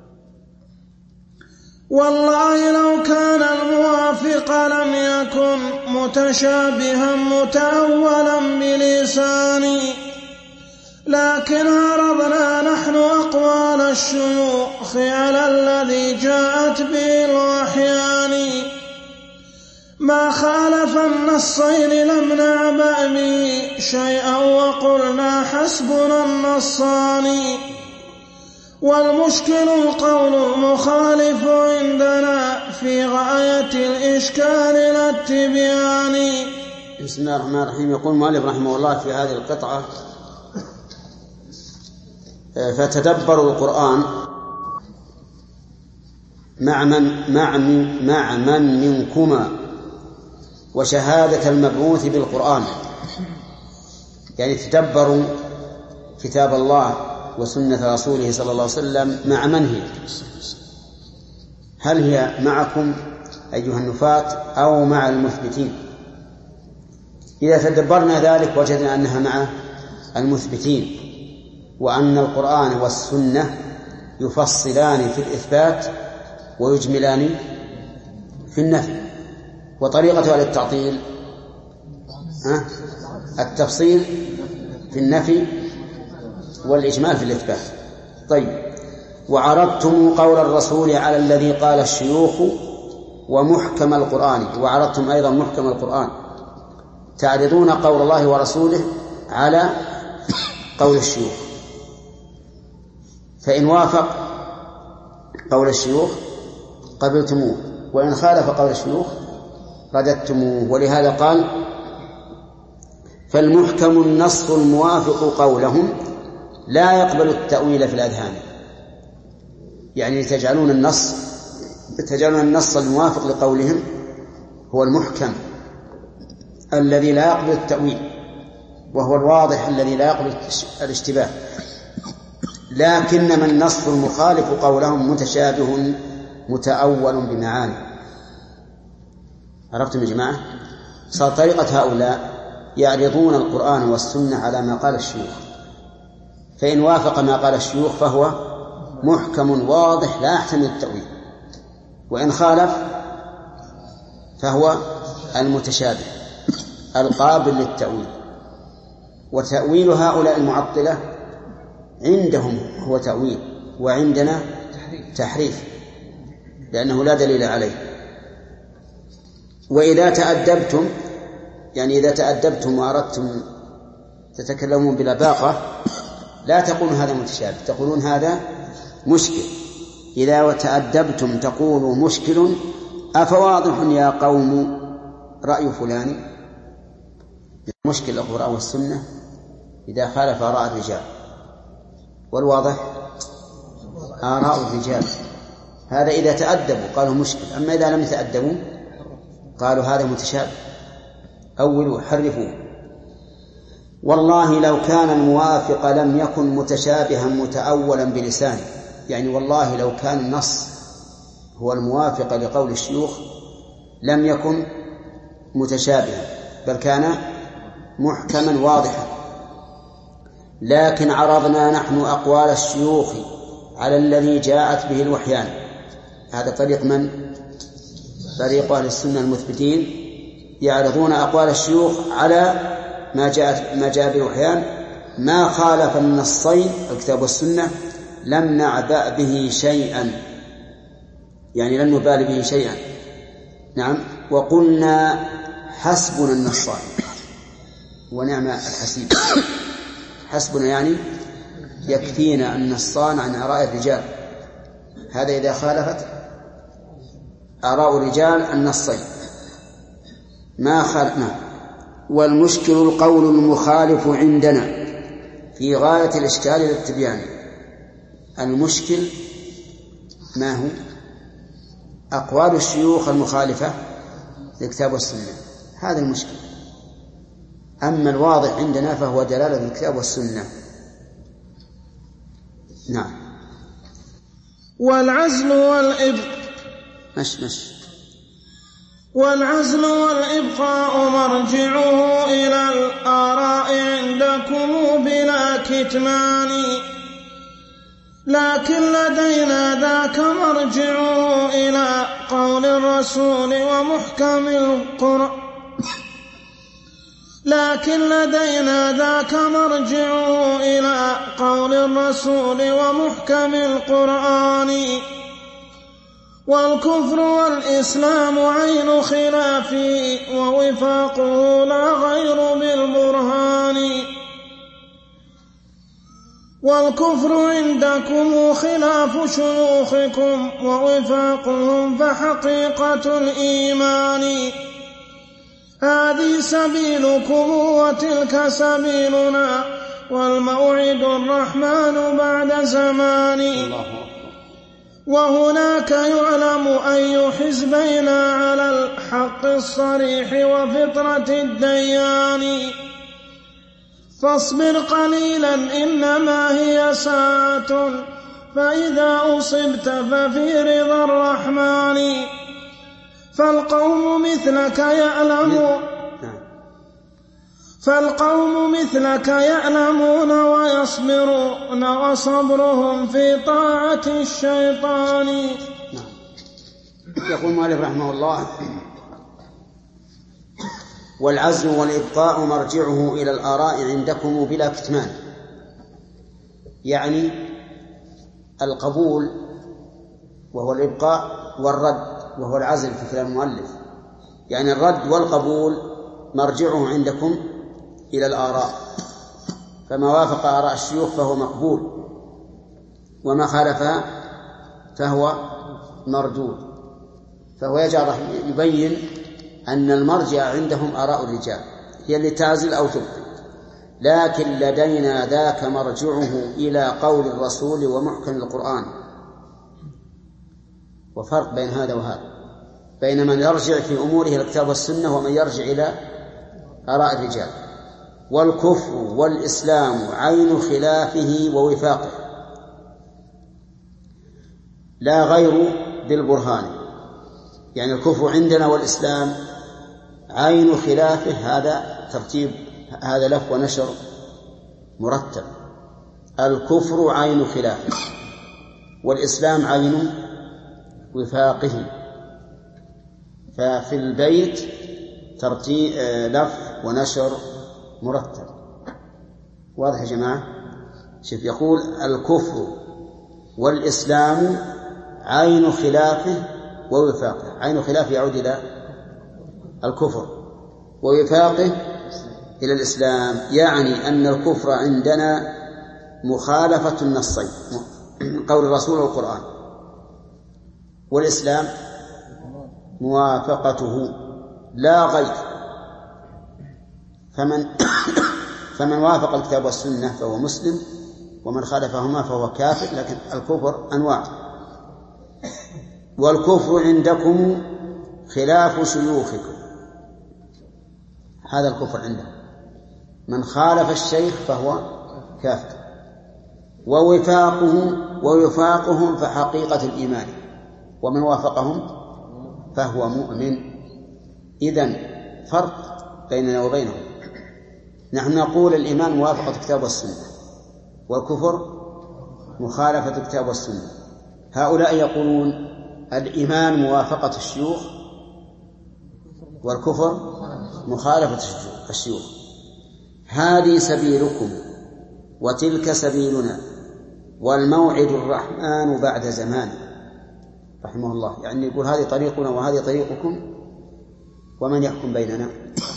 والله لو كان الموافق لم يكن متشابها متأولا بلساني، لكن عرضنا نحن أقوال الشيوخ على الذي جاءت به الوحيان، ما خالف النصين لم نعبأ به شيئا وقلنا حسبنا النصان، والمشكل القول المخالف عندنا في غاية الإشكال لا التبيان. بسم الله الرحمن الرحيم. يقول المؤلف رحمه الله في هذه القطعة فتدبروا القرآن مع من, مع من, مع من منكما وشهادة المبعوث بالقرآن. يعني تدبروا كتاب الله وسنة رسوله صلى الله عليه وسلم مع من هي؟ هل هي معكم أيها النفاة أو مع المثبتين؟ إذا تدبرنا ذلك وجدنا أنها مع المثبتين، وأن القرآن والسنة يفصلان في الإثبات ويجملان في النفي. وطريقة أهل التعطيل التفصيل في النفي والإجمال في الإثبات. طيب، وعرضتم قول الرسول على الذي قال الشيوخ ومحكم القرآن، وعرضتم أيضا محكم القرآن، تعرضون قول الله ورسوله على قول الشيوخ، فإن وافق قول الشيوخ قبلتموه، وإن خالف قول الشيوخ رددتموه. ولهذا قال: فالمحكم النص الموافق قولهم لا يقبل التأويل في الأذهان. يعني تجعلون النص تجعلون النص الموافق لقولهم هو المحكم الذي لا يقبل التأويل، وهو الواضح الذي لا يقبل الاشتباه، لكنما النص المخالف قولهم متشابه متأول بمعاني. عرفتم يا جماعة؟ صار طريقة هؤلاء يعرضون القرآن والسنة على ما قال الشيوخ، فإن وافق ما قال الشيوخ فهو محكم واضح لا يحتمل التأويل، وإن خالف فهو المتشابه القابل للتأويل. وتأويل هؤلاء المعطلة عندهم هو تأويل، وعندنا تحريف، لأنه لا دليل عليه. وإذا تأدبتم، يعني إذا تأدبتم وأردتم تتكلمون بلباقة، لا تقولون هذا متشابه، تقولون هذا مشكل. إذا تأدبتم تقولوا مشكل، أفواضح يا قوم رأي فلان. مشكل القرآن والسنة إذا خالف آراء الرجال، والواضح آراء الرجال. هذا إذا تأدبوا قالوا مشكل، أما إذا لم يتأدبوا قالوا هذا متشابه، أولوا حرفوا. والله لو كان الموافق لم يكن متشابها متأولا بلسانه، يعني والله لو كان النص هو الموافق لقول الشيوخ لم يكن متشابها، بل كان محكما واضحا. لكن عرضنا نحن أقوال الشيوخ على الذي جاءت به الوحيان. هذا طريق من؟ طريق أهل السنة المثبتين، يعرضون أقوال الشيوخ على ما جاء ما جاء به الوحيان، ما خالف النصين الكتاب والسنة لم نعبأ به شيئا، يعني لن نبالي به شيئا. نعم، وقلنا حسبنا النصان ونعم الحسيب. حسبنا يعني يكفينا النصان عن آراء الرجال، هذا إذا خالفت آراء الرجال النصين ما خالفنا. والمشكل القول المخالف عندنا في غاية الإشكال للتبيان. المشكل ما هو؟ أقوال الشيوخ المخالفة للكتاب والسنة، هذا المشكل. أما الواضح عندنا فهو دلالة الكتاب والسنة. نعم. والعزل والإب مش مش والعزل والإبقاء مرجعه إلى الآراء عندكم بلا كتمان، لكن لدينا ذاك مرجعه إلى قول الرسول ومحكم القرآن لكن لدينا ذاك مرجعه إلى قول الرسول ومحكم القرآن. والكفر والإسلام عين خلاف ووفاقه لا غير بالبرهان. والكفر عندكم خلاف شيوخكم ووفاقهم فحقيقة الإيمان. هذه سبيلكم وتلك سبيلنا والموعد الرحمن بعد زمان. وهناك يعلم أي حزبين على الحق الصريح وفطرة الديان. فاصبر قليلا إنما هي ساعة فإذا أصبت ففي رضا الرحمن فالقوم مثلك يعلمون فالقوم مثلك يعلمون ويصبرون وصبرهم في طاعة الشيطان. يقول المؤلف رحمه الله: والعزل والإبقاء مرجعه إلى الآراء عندكم بلا كتمان، يعني القبول وهو الإبقاء والرد وهو العزل في كلام المؤلف، يعني الرد والقبول مرجعه عندكم إلى الآراء، فما وافق آراء الشيوخ فهو مقبول وما خالفها فهو مردود. فهو يجعل يبين أن المرجع عندهم آراء الرجال هي اللي تعزل أو تبقي، لكن لدينا ذاك مرجعه إلى قول الرسول ومحكم القرآن. وفرق بين هذا وهذا، بين من يرجع في أموره الكتاب والسنة ومن يرجع إلى آراء الرجال. والكفر والإسلام عين خلافه ووفاقه لا غير بالبرهان، يعني الكفر عندنا والإسلام عين خلافه، هذا ترتيب، هذا لف ونشر مرتب. الكفر عين خلافه والإسلام عين وفاقه، ففي البيت ترتيب لف ونشر مرتب. واضح يا جماعة؟ شوف يقول: الكفر والإسلام عين خلافه ووفاقه. عين خلافه يعود إلى الكفر ووفاقه إلى الإسلام، يعني أن الكفر عندنا مخالفة النصين قول الرسول والقرآن، والإسلام موافقته لا غير. فمن فمن وافق الكتاب والسنة فهو مسلم، ومن خالفهما فهو كافر. لكن الكفر أنواع، والكفر عندكم خلاف شيوخكم، هذا الكفر عندهم، من خالف الشيخ فهو كافر. ووفاقه ووفاقهم فحقيقة الإيمان، ومن وافقهم فهو مؤمن. إذن فرق بيننا وبينهم. نحن نقول الإيمان موافقة الكتاب والسنة، والكفر مخالفة الكتاب والسنة. هؤلاء يقولون الإيمان موافقة الشيوخ والكفر مخالفة الشيوخ. هذه سبيلكم وتلك سبيلنا، والموعد الرحمن بعد زمان. رحمه الله، يعني يقول هذه طريقنا وهذه طريقكم، ومن يحكم بيننا؟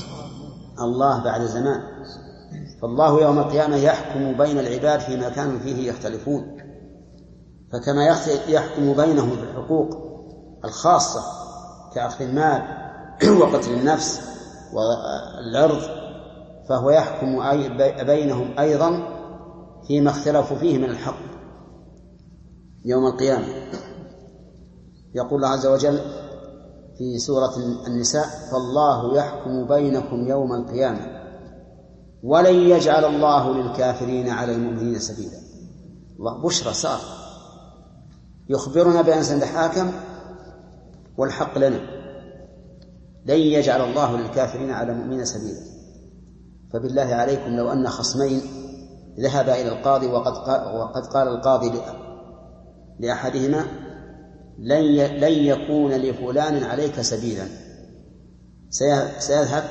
الله بعد زمان. فالله يوم القيامة يحكم بين العباد فيما كانوا فيه يختلفون، فكما يحكم بينهم في الحقوق الخاصة كأخذ المال وقتل النفس والعرض، فهو يحكم بينهم أيضا فيما اختلفوا فيه من الحق يوم القيامة. يقول الله عز وجل في سورة النساء: فالله يحكم بينكم يوم القيامة ولن يجعل الله للكافرين على المؤمنين سبيلا. الله بشرى صار يخبرنا بأن سنتحاكم والحق لنا، لن يجعل الله للكافرين على المؤمنين سبيلا. فبالله عليكم لو أن خصمين ذهبا إلى القاضي وقد قال, وقد قال القاضي لأحدهما: لن يكون لفلان عليك سبيلا، سيذهب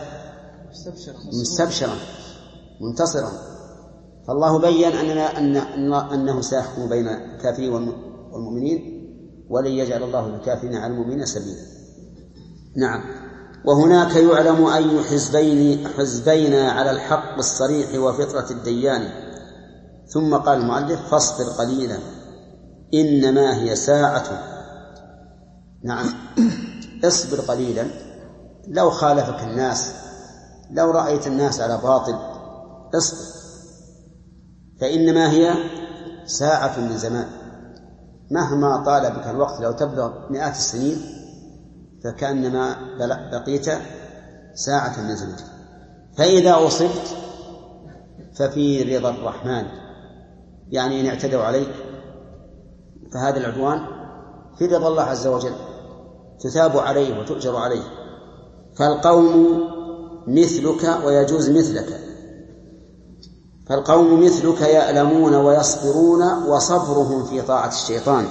مستبشرا منتصرا. فالله بيّن أننا أن أنه سيحكم بين الكافرين والمؤمنين، ولن يجعل الله للكافرين على المؤمنين سبيلا. نعم. وهناك يعلم أي حزبين حزبينا على الحق الصريح وفطرة الديان. ثم قال المؤلف: فاصبر قليلا إنما هي ساعة. نعم، اصبر قليلا. لو خالفك الناس، لو رأيت الناس على باطل، اصبر، فإنما هي ساعة من زمان. مهما طال بك الوقت، لو تبلغ مئات السنين فكأنما بقيت ساعة من زمان. فإذا أصبت ففي رضا الرحمن، يعني إن اعتدوا عليك فهذا العدوان في رضا الله عز وجل، تثاب عليه وتؤجر عليه. فالقوم مثلك ويجوز مثلك، فالقوم مثلك يألمون ويصبرون وصبرهم في طاعة الشيطان،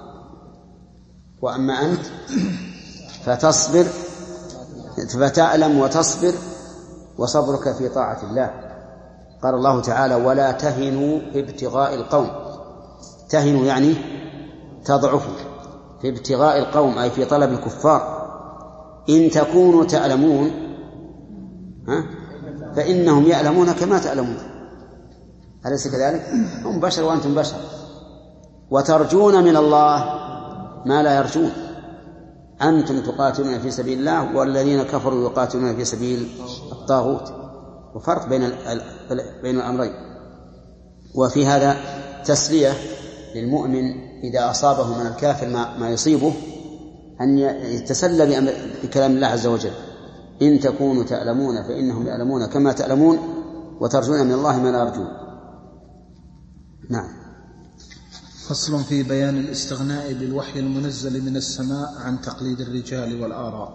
وأما أنت فتصبر فتألم وتصبر وصبرك في طاعة الله. قال الله تعالى: ولا تهنوا في ابتغاء القوم. تهنوا يعني تضعفوا في ابتغاء القوم، أي في طلب الكفار. إن تكونوا تألمون ها فإنهم يألمون كما تألمون، أليس كذلك؟ هم بشر وأنتم بشر. وترجون من الله ما لا يرجون. أنتم تقاتلون في سبيل الله والذين كفروا يقاتلون في سبيل الطاغوت، وفرق بين بين الأمرين. وفي هذا تسلية للمؤمن إذا أصابه من الكافر ما يصيبه أن يتسلى بكلام الله عز وجل: إن تكونوا تألمون فإنهم يألمون كما تألمون وترجون من الله ما لا يرجون. نعم. فصل في بيان الاستغناء بالوحي المنزل من السماء عن تقليد الرجال والآراء.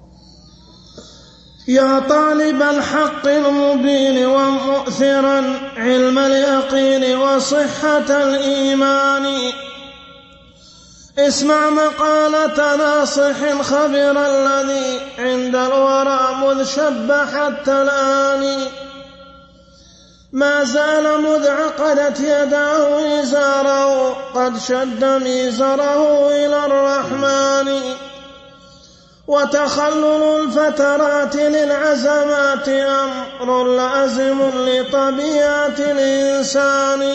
يا طالب الحق المبين ومؤثرا علم اليقين وصحة الإيمان، اسمع مقالة ناصح خبر الذي عند الورى مذ شب حتى الآن، ما زال مذ عقدت يداه إزاره قد شد ميزره إلى الرحمن، وتخلل الفترات للعزمات أمر لازم لطبيعة الإنسان،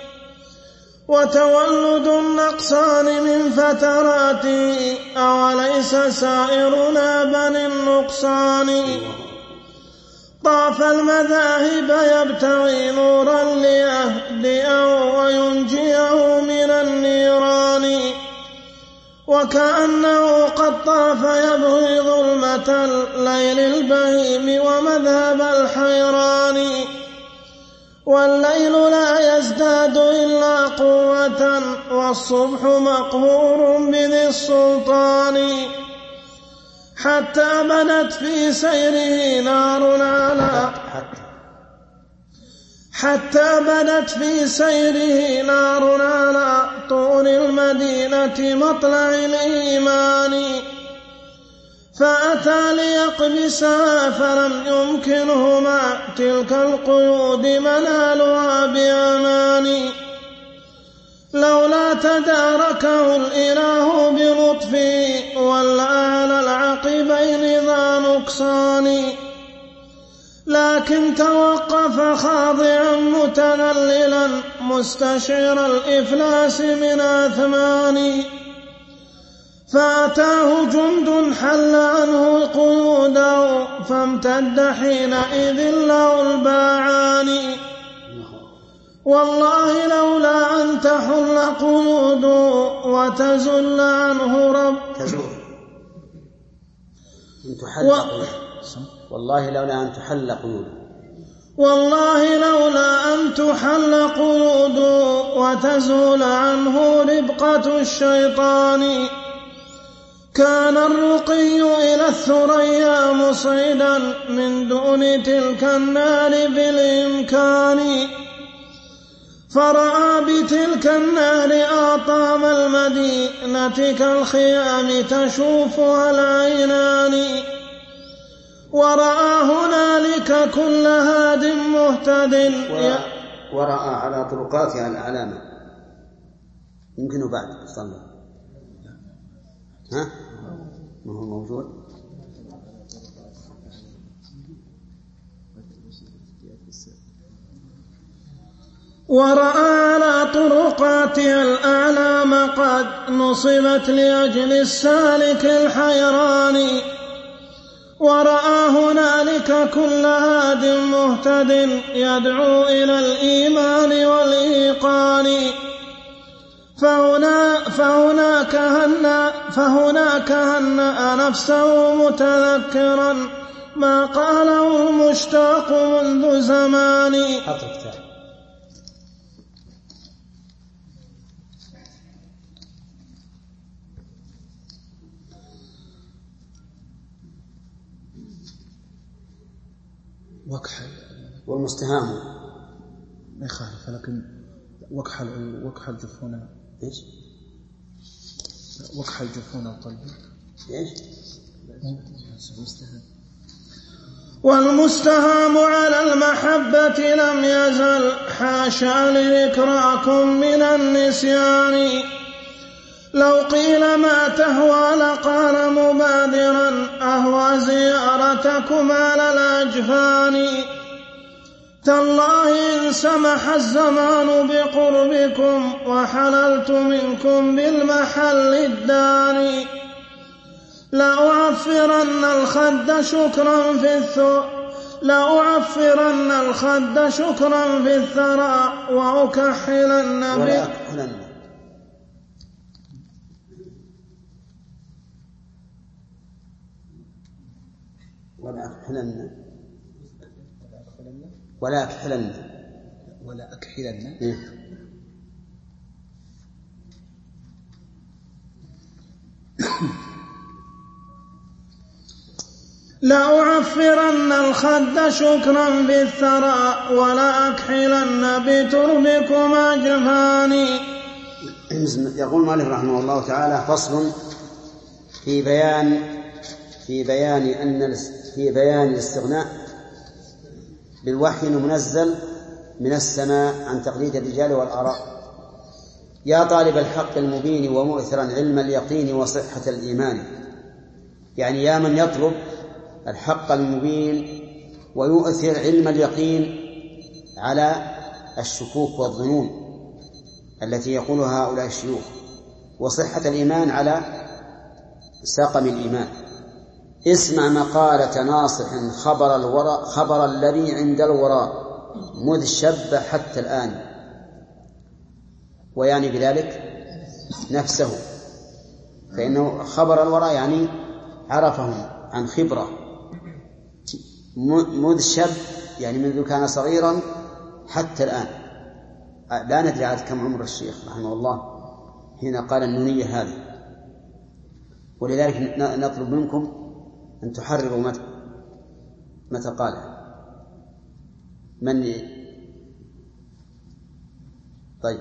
وتولد النقصان من فتراته أوليس سائرنا بني النقصان، طاف المذاهب يبتغي نورا ليهدئه وينجيه من النيران، وكأنه قد طاف يبغي ظلمة الليل البهيم ومذهب الحيران، والليل لا يزداد إلا قوة والصبح مقهور بذي السلطان، حتى بدت في سيره نار على حتى بدت في سيره نار على طول المدينة مطلع الإيمان، فأتى ليقبسها فلم يمكنهما تلك القيود منالها بأمان، لولا تداركه الإله بلطفه ولا على العقبين ذا نقصان، لكن توقف خاضعا متذللا مستشعر الإفلاس من أثمان، فأتاه جند حل عنه قيوده فامتد حينئذ له الباعان، والله لولا أن تحل قيوده وتزل عنه رب و... والله لولا أن تحل قيوده والله لولا أن تحل قيوده وتزول عنه ربقة الشيطان، كان الرقي إلى الثريا مصعدا من دون تلك النار بالإمكان، فرأى بتلك النار آطام المدينة كالخيام تشوفها العينان، ورأى هنالك كل هاد مهتد ورأى على طرقاتها الأعلام. يمكنه بعد صلى ها ما هو موجود. ورأى على طرقاتها الأعلام قد نصبت لأجل السالك الحيران، ورأى هنالك كل هاد مهتد يدعو إلى الإيمان والإيقان، فهنا فهناك هنأ فهناك هنأ نفسه متذكرا ما قاله المشتاق منذ زمان. وكحل والمستهام ما يخالف، لكن وكحل وكحل جفونه ايش؟ وكحل جفونه وقلبه ايش؟ والمستهام على المحبة لم يزل حاشا لذكراكم من النسيان. لو قيل ما تهوى لقال مبادرا أهوى زيارتكم على الأجفان. تالله إن سمح الزمان بقربكم وحللت منكم بالمحل الداني. لأعفرن الخد شكرا في الثرى لأعفرن الخد شكرا في الثرى وأكحلن ولا أكحلن ولا أكحلن ولا أكحلن إيه؟ لأعفرن الخد شكرا في الثرى ولا أكحلن بتربكم أجفاني. يقول مالك رحمه الله تعالى: فصل في بيان في بيان أن في بيان الاستغناء بالوحي المنزل من السماء عن تقليد الرجال والآراء. يا طالب الحق المبين ومؤثرا علم اليقين وصحة الإيمان. يعني يا من يطلب الحق المبين ويؤثر علم اليقين على الشكوك والظنون التي يقولها هؤلاء الشيوخ، وصحة الإيمان على سقم الإيمان. اسمع مقالة ناصح خبر الوراء خبر الذي عند الوراء مذ شب حتى الآن. ويعني بذلك نفسه، فإنه خبر الوراء يعني عرفهم عن خبرة. مذ شب يعني منذ كان صغيرا حتى الآن. لا ندري عاد كم عمر الشيخ رحمه الله حين قال النونية هذه، ولذلك نطلب منكم أن تحرروا متى متى قالها. من طيب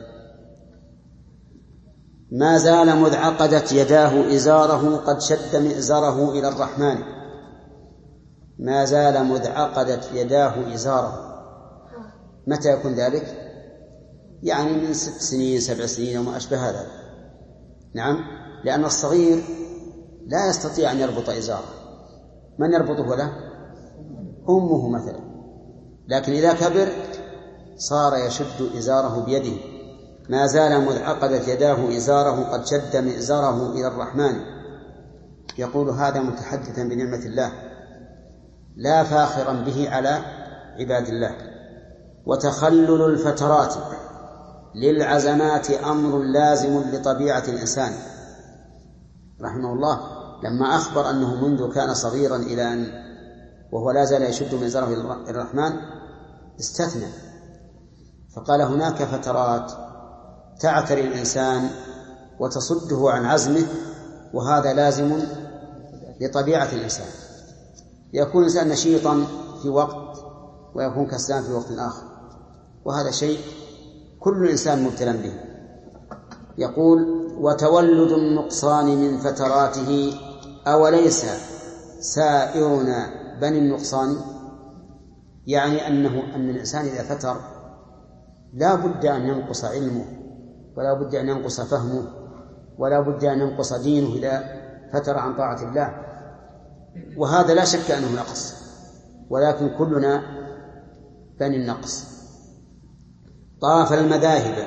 ما زال مذ عقدت يداه إزاره قد شد مئزره إلى الرحمن. ما زال مذ عقدت يداه إزاره. متى يكون ذلك؟ يعني من ست سنين سبع سنين وما أشبه هذا. نعم، لأن الصغير لا يستطيع أن يربط إزاره. من يربطه له؟ أمه مثلا. لكن إذا كبر صار يشد إزاره بيده. ما زال مذ عقدت يداه إزاره قد شد مئزره إلى الرحمن. يقول هذا متحدثا بنعمة الله لا فاخرا به على عباد الله. وتخلل الفترات للعزمات أمر لازم لطبيعة الإنسان. رحمه الله لما أخبر أنه منذ كان صغيرا إلى أن وهو لا زال يشد مئزره إلى الرحمن استثنى، فقال هناك فترات تعتري الإنسان وتصده عن عزمه، وهذا لازم لطبيعة الإنسان. يكون الإنسان نشيطا في وقت ويكون كسلان في وقت آخر، وهذا شيء كل إنسان مبتلى به. يقول وتولد النقصان من فتراته أوليس سائرنا بني النقصان. يعني أنه أن الإنسان إذا فتر لا بد أن ينقص علمه، ولا بد أن ينقص فهمه، ولا بد أن ينقص دينه إذا فتر عن طاعة الله، وهذا لا شك أنه نقص، ولكن كلنا بني النقص. طاف المذاهب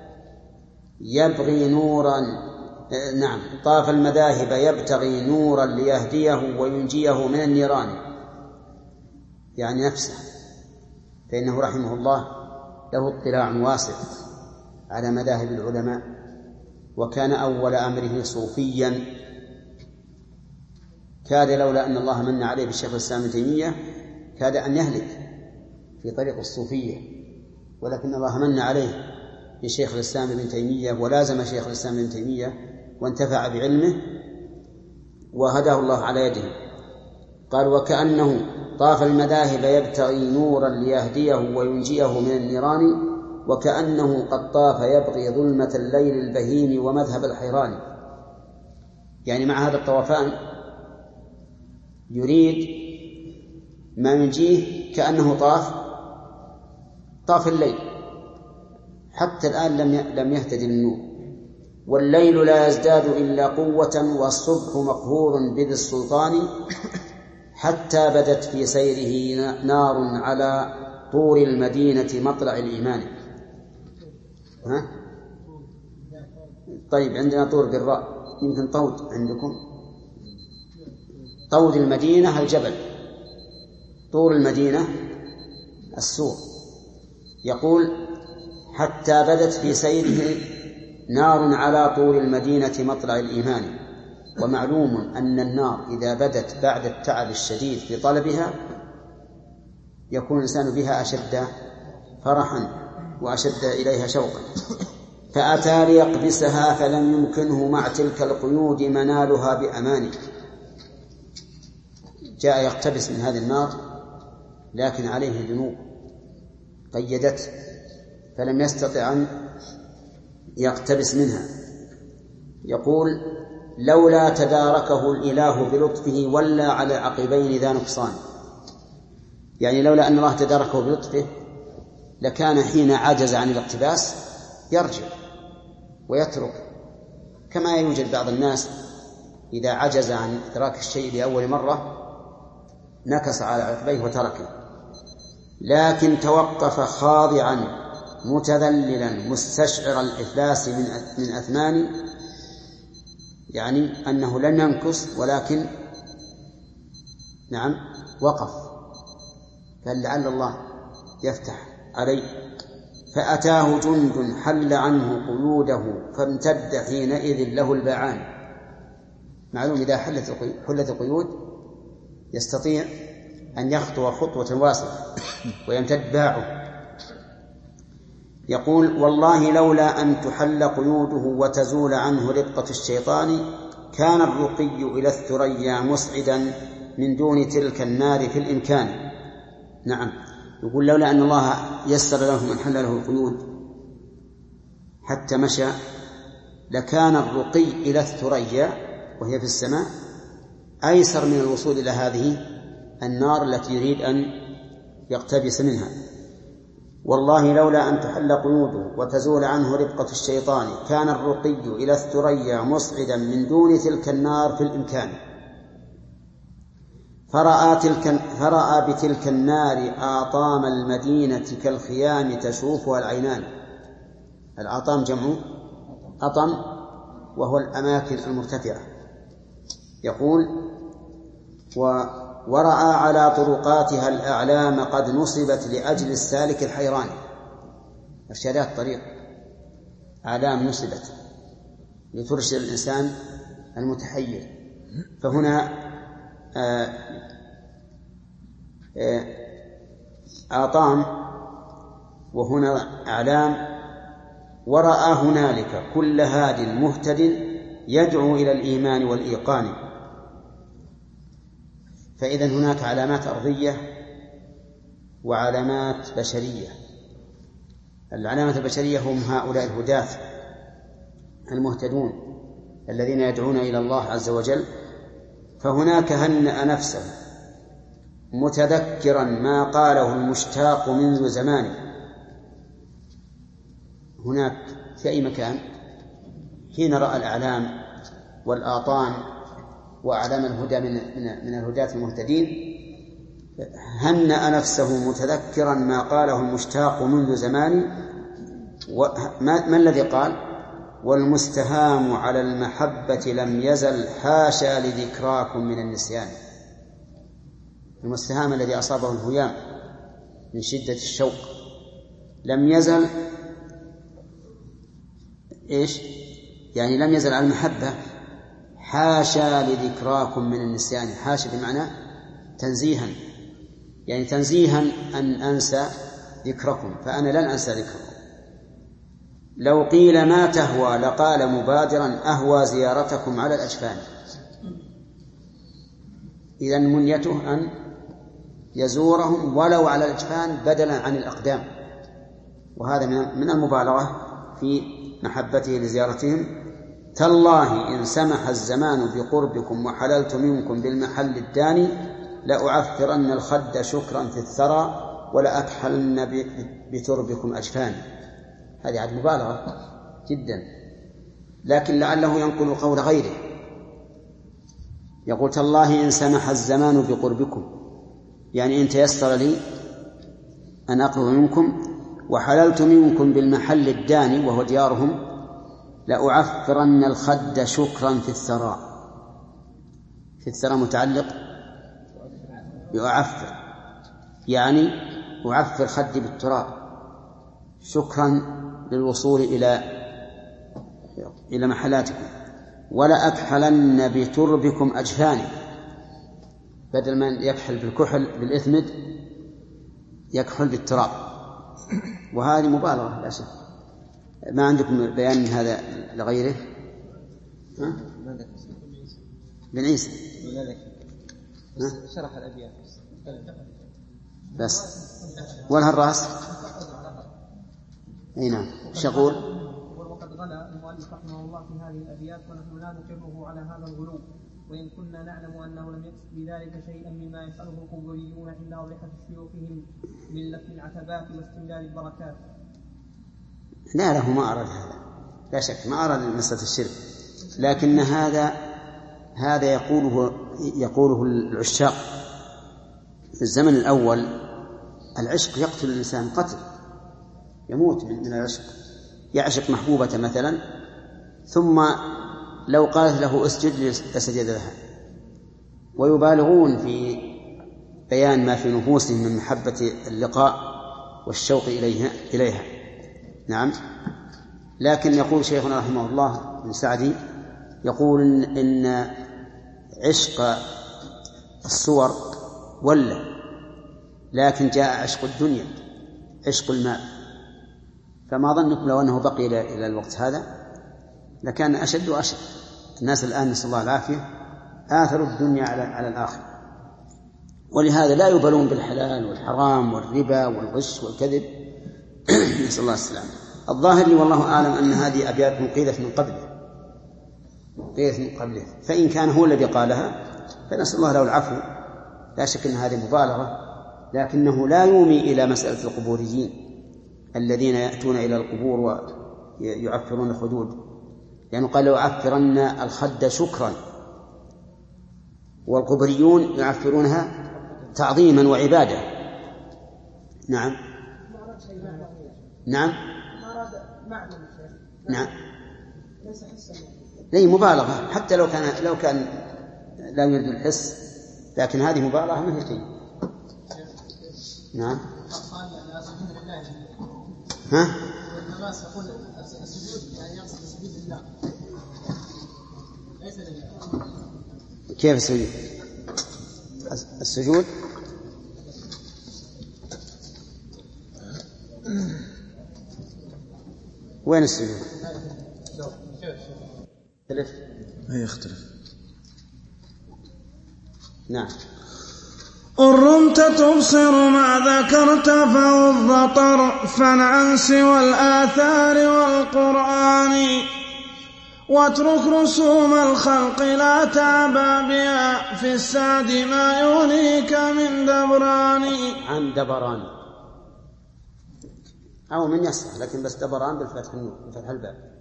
يبغي نورا نعم طاف المذاهب يبتغي نورا ليهديه وينجيه من النيران، يعني نفسه، فإنه رحمه الله له اطلاع واسع على مذاهب العلماء، وكان أول أمره صوفيا كاد لولا أن الله من عليه بالشيخ الإسلام ابن تيمية كاد أن يهلك في طريق الصوفية، ولكن الله من عليه بشيخ الإسلام ابن تيمية ولازم شيخ الإسلام ابن تيمية وانتفع بعلمه وهداه الله على يده. قال وكأنه طاف المذاهب يبتغي نورا ليهديه وينجيه من النيران، وكأنه قد طاف يبغي ظلمة الليل البهيم ومذهب الحيران. يعني مع هذا الطوفان يريد ما ينجيه، كأنه طاف طاف الليل، حتى الآن لم لم يهتدي للنور. والليل لا يزداد إلا قوة والصبح مقهور بذي السلطان، حتى بدت في سيره نار على طور المدينة مطلع الإيمان. ها؟ طيب عندنا طور بالراء، يمكن طود عندكم. طود المدينة الجبل، طور المدينة السور. يقول حتى بدت في سيره نار على طور المدينة مطلع الإيمان. ومعلوم أن النار إذا بدت بعد التعب الشديد في طلبها يكون الإنسان بها أشد فرحا وأشد إليها شوقا. فأتى ليقبسها فلم يمكنه مع تلك القيود منالها بأمان. جاء يقتبس من هذه النار لكن عليه ذنوب قيدته فلم يستطع أن يقتبس منها. يقول لولا تداركه الإله بلطفه ولا على عقبين ذا نقصان. يعني لولا أن الله تداركه بلطفه لكان حين عجز عن الاقتباس يرجع ويترك، كما يوجد بعض الناس إذا عجز عن إدراك الشيء لأول مرة نكص على عقبيه وتركه، لكن توقف خاضعا متذللا مستشعر الإفلاس من من أثمان، يعني أنه لن ينكص ولكن نعم وقف، قال لعل الله يفتح عليه. فأتاه جند حل عنه قيوده فامتد حينئذ له الباعان. معلوم إذا حلت حلت القيود يستطيع أن يخطو خطوة واسعة ويمتد باعه. يقول والله لولا أن تحل قيوده وتزول عنه رقة الشيطان كان الرقي إلى الثريا مسعدا من دون تلك النار في الإمكان. نعم، يقول لولا أن الله يسر له من حل له القيود حتى مشى لكان الرقي إلى الثريا وهي في السماء أيسر من الوصول إلى هذه النار التي يريد أن يقتبس منها. والله لولا أن تحل قيوده وتزول عنه ربقة الشيطان كان الرقي إلى الثريا مسعدا من دون تلك النار في الإمكان. فرأى, تلك فرأى بتلك النار آطام المدينة كالخيام تشوفها العينان. الآطام جمع أطم وهو الأماكن المرتفعة. يقول و ورأى على طرقاتها الأعلام قد نصبت لأجل السالك الحيران. إرشادات طريق أعلام نصبت لترشد الإنسان المتحير. فهنا آطام وهنا أعلام. ورأى هنالك كل هاد مهتد يدعو إلى الإيمان والإيقان. فإذا هناك علامات أرضية وعلامات بشرية. العلامات البشرية هم هؤلاء الهداة المهتدون الذين يدعون إلى الله عز وجل. فهناك هنأ نفسه متذكرا ما قاله المشتاق منذ زمان. هناك في أي مكان حين رأى الأعلام والآطام وأعلام الهدى من من الهداة المهتدين هنأ نفسه متذكرا ما قاله المشتاق منذ زمان. ما الذي قال؟ والمستهام على المحبة لم يزل حاشا لذكراكم من النسيان. المستهام الذي أصابه الهيام من شدة الشوق لم يزل إيش؟ يعني لم يزل على المحبة حاشا لذكراكم من النسيان. حاشا بمعنى تنزيها، يعني تنزيها أن أنسى ذكركم، فأنا لن أنسى ذكركم. لو قيل ما تهوى لقال مبادرا أهوى زيارتكم على الأجفان. إذن منيته أن يزورهم ولو على الأجفان بدلا عن الأقدام، وهذا من المبالغة في محبته لزيارتهم. تالله إن سمح الزمان بقربكم وحللت منكم بالمحل الداني لأعثرن الخد شكرا في الثرى ولأكحلن بتربكم أجفان. هذه عاد مبالغة جدا، لكن لعله ينقل قول غيره. يقول تالله إن سمح الزمان بقربكم، يعني إن تيسر لي أن أقرب منكم وحللت منكم بالمحل الداني وهو ديارهم لأعفرن الخد شكرا في الثراء. في الثراء متعلق بأعفر، يعني أعفر خدي بالتراب شكرا للوصول إلى إلى محلاتكم. ولا أكحلن بتربكم أجفاني، بدل ما يكحل بالكحل بالإثمد يكحل بالتراب، وهذه مبالغة لا شك. ما عندكم بيان من هذا لغيره؟ ها؟ بن عيسى شرح الأبيات بس. ولا الرأس؟ اي نعم. شغول. وقد غلا المؤلف رحمه الله في هذه الأبيات ونحن لا نقره على هذا الغلو، وإن كنا نعلم أنه لم يقصد بذلك شيئا مما يفعله القبوريون عند أضرحة شيوخهم من لف العتبات واستمداد البركات. لا له ما أراد هذا، لا شك ما أراد مسألة الشرك، لكن هذا هذا يقوله يقوله العشاق في الزمن الأول. العشق يقتل الإنسان قتل، يموت من العشق. يعشق محبوبة مثلا، ثم لو قالت له اسجد لسجد لها، ويبالغون في بيان ما في نفوسهم من محبة اللقاء والشوق إليها إليها نعم. لكن يقول شيخنا رحمه الله بن سعدي يقول إن, إن عشق الصور ولا، لكن جاء عشق الدنيا، عشق المال. فما ظنكم لو أنه بقي إلى الوقت هذا لكان أشد وأشد. الناس الآن نسأل الله العافية آثروا الدنيا على على الآخر، ولهذا لا يبالون بالحلال والحرام والربا والغش والكذب. نسأل الله السلامة. الظاهر لي والله أعلم أن هذه أبيات قيلت من قبله قيلت من قبله فإن كان هو الذي قالها فنسأل الله له العفو. لا شك أن هذه مبالغة، لكنه لا يومي إلى مسألة القبوريين الذين يأتون إلى القبور ويعفرون الخدود، لأنه يعني قال لو عفرن الخد شكرا، والقبوريون يعفرونها تعظيما وعبادة. نعم نعم نعم. لي مبالغة حتى لو كان لو كان لا يريد الحس، لكن هذه مبالغة ما هي شيء. نعم. ها؟ كيف السجود؟ السجود وين السجود؟ يختلف. هي يختلف. نعم. إن رمت تبصر ما ذكرت فغض طرفا عن سوى الآثار والقرآن، واترك رسوم الخلق لا تعبى بها في السعد ما يغنيك من دبران. عن دبران أو من يسرح، لكن بس دبران بالفتح بالفتح الباء.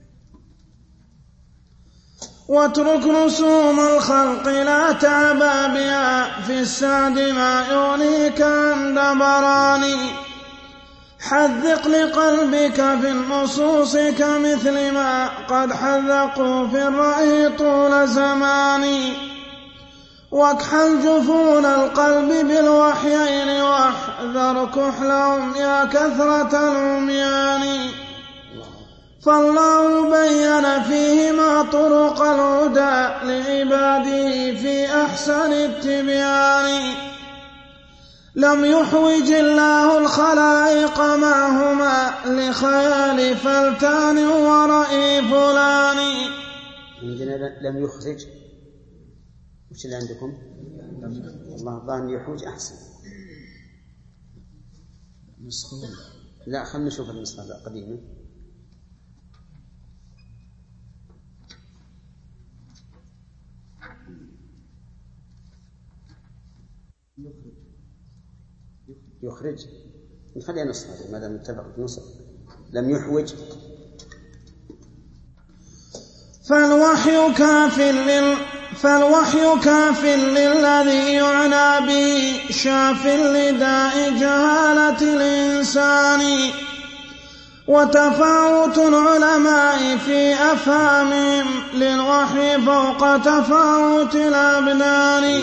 واترك رسوم الخلق لا تعبى بها في السعد ما يغنيك عن دبران. حذق لقلبك في النصوص كمثل ما قد حذقوا في الرأي طول زمان. واكحل جفون القلب بالوحيين واحذر كحلهم يا كثرة العميان. فالله بين فيهما طرق الهدى لعباده في أحسن التبيان. لم يحوج الله الخلائق معهما لخيال فلتان ورأي فلان. عندنا لم يخرج، وش اللي عندكم؟ الله الظاهر يحوج أحسن. لا خلنا نشوف النسخة القديمة. يخرج نخليها نص هذه ما دام اتفق نص. لم يحوج فالوحي كاف لل فالوحي كاف للذي يعنى به شاف لداء جهالة الإنسان. وتفاوت العلماء في أفهامهم للوحي فوق تفاوت الأبدان.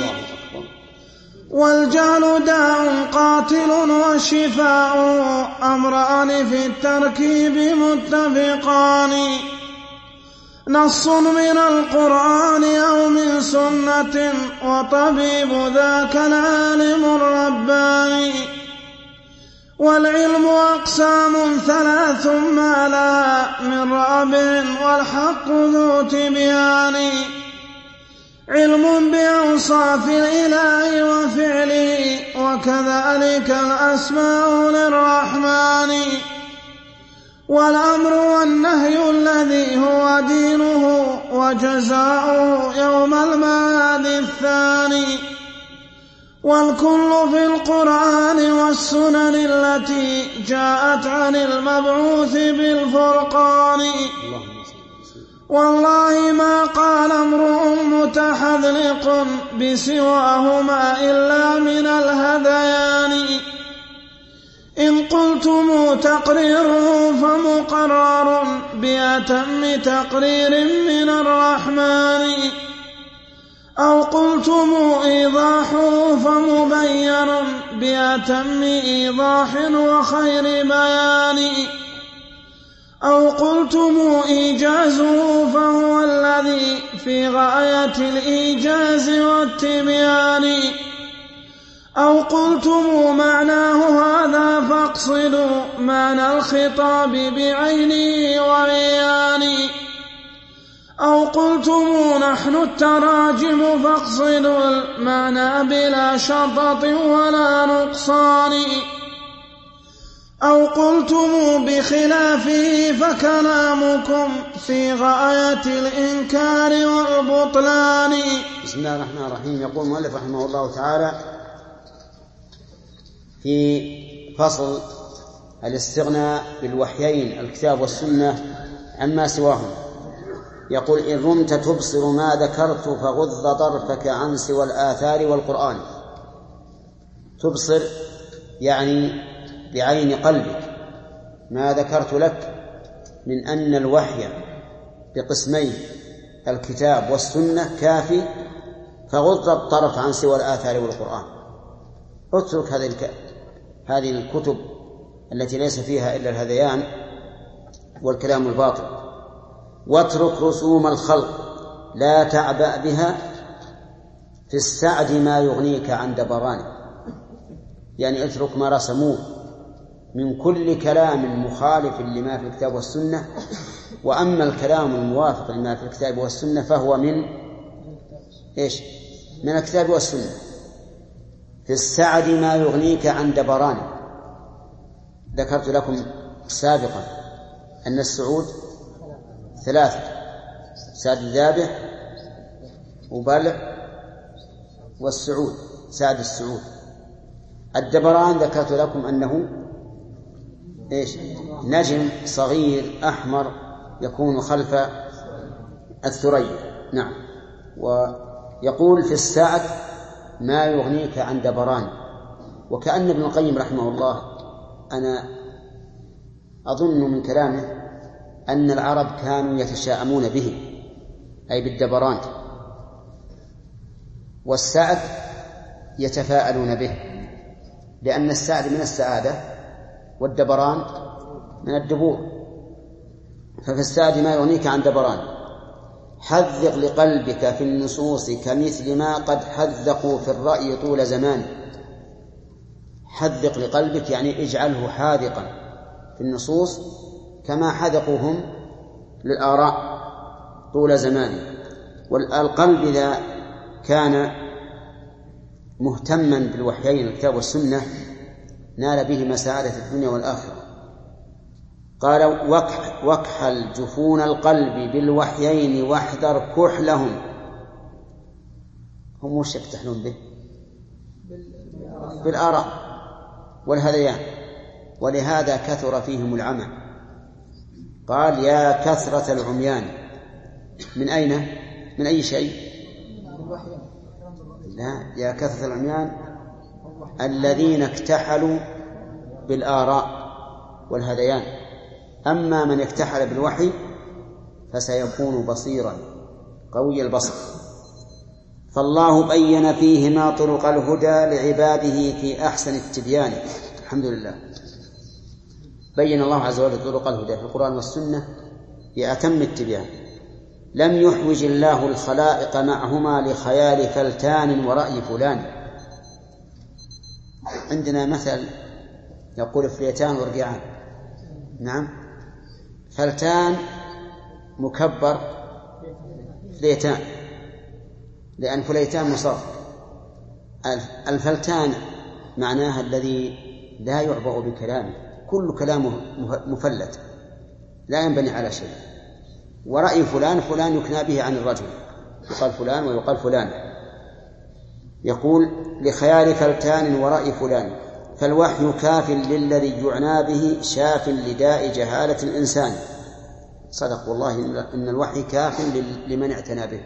والجهل داء قاتل وشفاؤه أمران في التركيب متفقان. نص من القرآن أو من سنة وطبيب ذاك العالم الرباني. والعلم أقسام ثلاث ما لها من رابع والحق ذو تبيان. علم بأوصاف الإله وفعله وكذلك الأسماء للرحمن. والأمر والنهي الذي هو دينه وجزاؤه يوم المعاد الثاني. والكل في القرآن والسنن التي جاءت عن المبعوث بالفرقان. والله ما قال امرؤ متحذلق بسواهما إلا من الهذيان. إن قلتم تقريره فمقرر بأتم تقرير من الرحمن. أو قلتم إيضاحه فمبين بأتم إيضاح وخير بيان. أو قلتم إيجازه فهو الذي في غاية الإيجاز والتبيان. أو قلتم معناه هذا فاقصدوا معنى الخطاب بعينه وعيانه. أو قلتم نحن التراجم فاقصدوا المعنى بلا شطط ولا نقصان. أو قلتم بخلافه فكلامكم في غاية الإنكار والبطلان. بسم الله الرحمن الرحيم. يقول المؤلف رحمه الله تعالى في فصل الاستغناء بالوحيين الكتاب والسنة عما سواهم. يقول إن رمت تبصر ما ذكرت فغض طرفك عن سوى الآثار والقرآن. تبصر يعني بعين قلبك ما ذكرت لك من أن الوحي بقسمين الكتاب والسنة كافي، فغض الطرف عن سوى الآثار والقرآن. اترك هذه الك... هذه الكتب التي ليس فيها إلا الهذيان والكلام الباطل، واترك رسوم الخلق لا تعبأ بها في السعد ما يغنيك عن دبرانه. يعني اترك ما رسموه من كل كلام مخالف لما في الكتاب والسنة، وأما الكلام الموافق لما في الكتاب والسنة فهو من إيش؟ من الكتاب والسنة. في السعد ما يغنيك عن دبرانه. ذكرت لكم سابقا أن السعود ثلاثة: سعد الذابح وبلع والسعود سعد السعود. الدبران ذكرت لكم أنه إيش؟ نجم صغير أحمر يكون خلف الثريا. نعم. ويقول في السعد ما يغنيك عن دبران. وكأن ابن القيم رحمه الله، أنا أظن من كلامه أن العرب كانوا يتشاءمون به، أي بالدبران، والسعد يتفاءلون به، لأن السعد من السعادة والدبران من الدبور. ففي السعد ما يغنيك عن دبران. حذق لقلبك في النصوص كمثل ما قد حذقوا في الرأي طول زمان. حذق لقلبك يعني اجعله حاذقا في النصوص كما حذقوا هم للآراء طول زمان. والقلب إذا كان مهتما بالوحيين الكتاب والسنة نال به سعادة الدنيا والآخرة. قال واكحل جفون القلب بالوحيين واحذر كحلهم. هم وش يكتحلون به؟ بالآراء والهذيان، ولهذا كثر فيهم العمى. قال يا كثرة العميان. من أين؟ من أي شيء؟ لا، يا كثرة العميان الذين اكتحلوا بالآراء والهذيان. أما من اكتحل بالوحي فسيكون بصيرا قوي البصر. فالله بين فيهما طرق الهدى لعباده في أحسن التبيان. الحمد لله، بين الله عز وجل طرق الهدى في القرآن والسنة في أتم التبيان. لم يحوج الله الخلائق معهما لخيال فلتان ورأي فلان. عندنا مثل يقول فليتان ورقعان. نعم، فلتان مكبر فليتان، لأن فليتان مصاب. الفلتان معناها الذي لا يعبأ بكلامه، كل كلامه مفلت لا ينبني على شيء. ورأي فلان، فلان يكنى به عن الرجل، يقال فلان ويقال فلان. يقول لخيال فلتان ورأي فلان. فالوحي كاف للذي يعنى به شاف لداء جهالة الإنسان. صدق والله إن الوحي كاف لمن اعتنى به.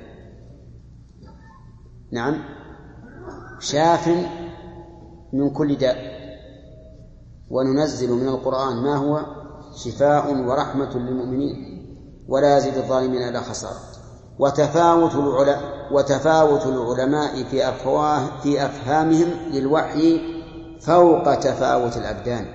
نعم، شاف من كل داء. وننزل من القرآن ما هو شفاء ورحمة للمؤمنين ولا يزيد الظالمين إلا خسارة. وتفاوت العلماء وتفاوت العلماء في أفواه في أفهامهم للوحي فوق تفاوت الأبدان.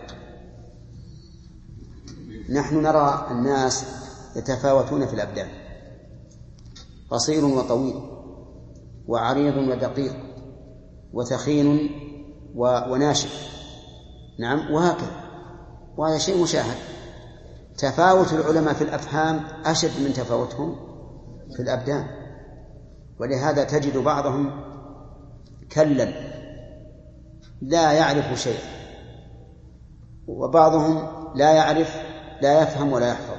نحن نرى الناس يتفاوتون في الأبدان، قصير وطويل وعريض ودقيق وثخين وناشف. نعم، وهكذا، وهذا شيء مشاهد. تفاوت العلماء في الأفهام أشد من تفاوتهم في الأبدان. ولهذا تجد بعضهم كلا لا يعرف شيئا، وبعضهم لا يعرف لا يفهم ولا يحفظ،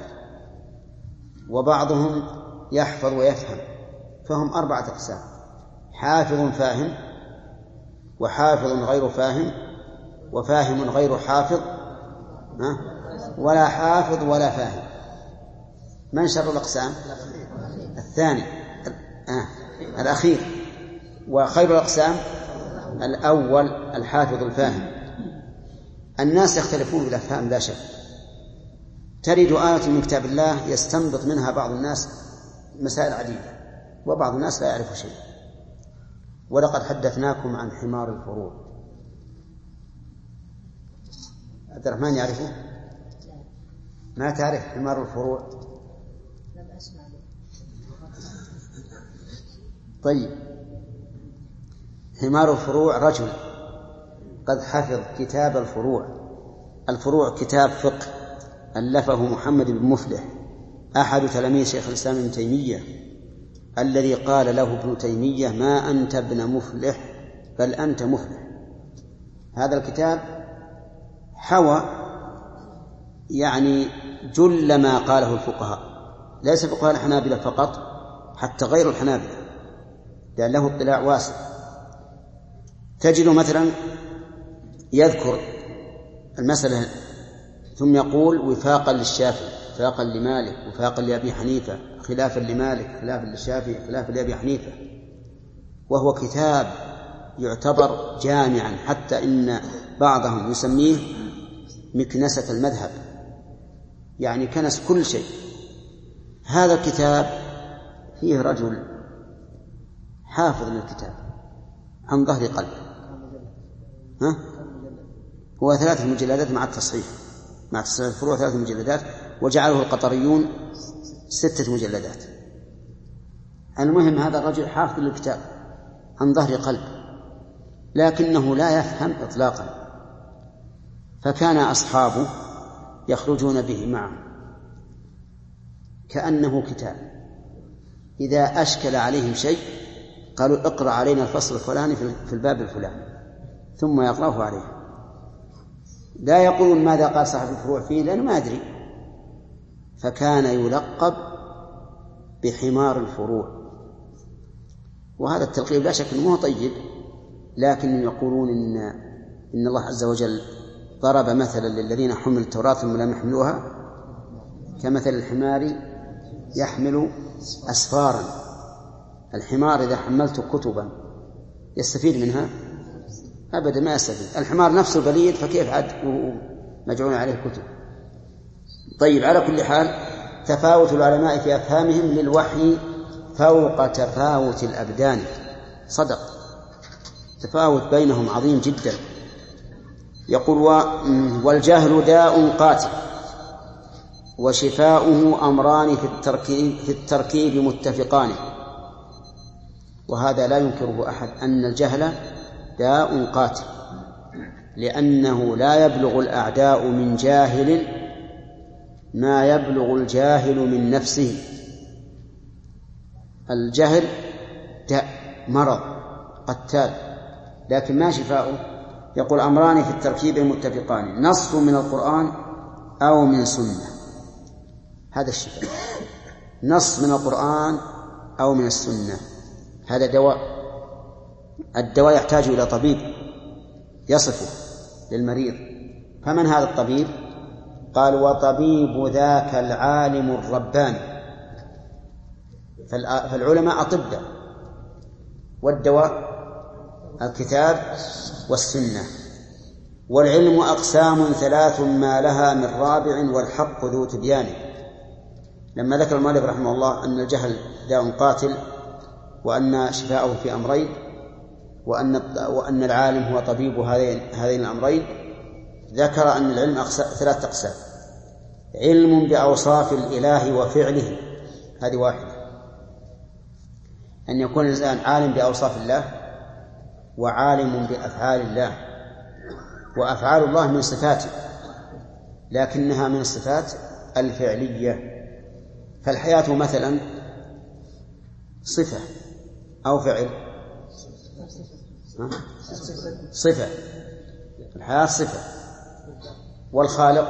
وبعضهم يحفظ ويفهم. فهم أربعة أقسام: حافظ فاهم، وحافظ غير فاهم، وفاهم غير حافظ، ولا حافظ ولا فاهم. من شر الأقسام؟ الثاني آه. الأخير. وخير الأقسام الأول الحافظ الفاهم. الناس يختلفون بالأفهام لا شك. ترد آية من كتاب الله يستنبط منها بعض الناس مسائل عديدة، وبعض الناس لا يعرف شيء. ولقد حدثناكم عن حمار الفروع. عبد الرحمن يعرفه؟ ما تعرف حمار الفروع؟ طيب، حمار الفروع رجل قد حفظ كتاب الفروع. الفروع كتاب فقه ألفه محمد بن مفلح أحد تلاميذ شيخ الإسلام ابن تيمية، الذي قال له ابن تيمية ما أنت ابن مفلح بل أنت مفلح. هذا الكتاب حوى يعني جل ما قاله الفقهاء، ليس فقهاء الحنابلة فقط، حتى غير الحنابلة، لأن له اطلاع واسع. تجد مثلا يذكر المسألة ثم يقول وفاقا للشافعي، وفاقا لمالك، وفاقا لأبي حنيفة، خلافا لمالك، خلافا للشافعي، خلافا لأبي حنيفة. وهو كتاب يعتبر جامعا، حتى إن بعضهم يسميه مكنسة المذهب، يعني كنس كل شيء. هذا الكتاب فيه رجل حافظ للكتاب عن ظهر قلب. ها؟ هو ثلاثة مجلدات مع التصحيح، مع تصحيح الفروع ثلاثة مجلدات، وجعله القطريون ستة مجلدات. المهم هذا الرجل حافظ للكتاب عن ظهر قلب، لكنه لا يفهم إطلاقا، فكان أصحابه يخرجون به معه كأنه كتاب، إذا أشكل عليهم شيء قالوا اقرأ علينا الفصل الفلاني في الباب الفلاني، ثم يقرأه عليه. لا يقولون ماذا قال صاحب الفروع فيه لأنه ما أدري، فكان يلقب بحمار الفروع. وهذا التلقيب لا شك أنه هو طيب، لكن يقولون إن, إن الله عز وجل ضرب مثلا للذين حملوا التوراة ثم لم يحملوها كمثل الحمار يحمل أسفارا. الحمار إذا حملت كتبا يستفيد منها؟ أبدا ما يستفيد. الحمار نفسه بليد، فكيف عاد مجعول عليه كتب؟ طيب، على كل حال تفاوت العلماء في أفهامهم للوحي فوق تفاوت الأبدان. صدق، تفاوت بينهم عظيم جدا. يقول والجهل داء قاتل وشفاؤه أمران في التركيب, في التركيب متفقان. وهذا لا ينكره أحد أن الجهل داء قاتل، لأنه لا يبلغ الأعداء من جاهل ما يبلغ الجاهل من نفسه. الجهل داء مرض قتال، لكن ما شفاؤه؟ يقول أمران في التركيب متفقان، نص من القرآن أو من سنة، هذا الشفاء. نص من القرآن أو من السنة، هذا دواء. الدواء يحتاج إلى طبيب يصفه للمريض. فمن هذا الطبيب؟ قال وطبيب ذاك العالم الرباني. فالعلماء أطباء، والدواء الكتاب والسنة. والعلم أقسام ثلاث ما لها من رابع والحق ذو تبيان. لما ذكر المؤلف رحمه الله أن الجهل داء قاتل، وأن شفاءه في أمرين، وأن وأن العالم هو طبيب هذين هذين الأمرين، ذكر أن العلم ثلاث أقسام: علم بأوصاف الإله وفعله، هذه واحدة، أن يكون الإنسان عالم بأوصاف الله وعالم بأفعال الله. وأفعال الله من صفاته، لكنها من الصفات الفعلية. فالحياة مثلا صفة أو فعل؟ صفة. الحياة صفة، والخالق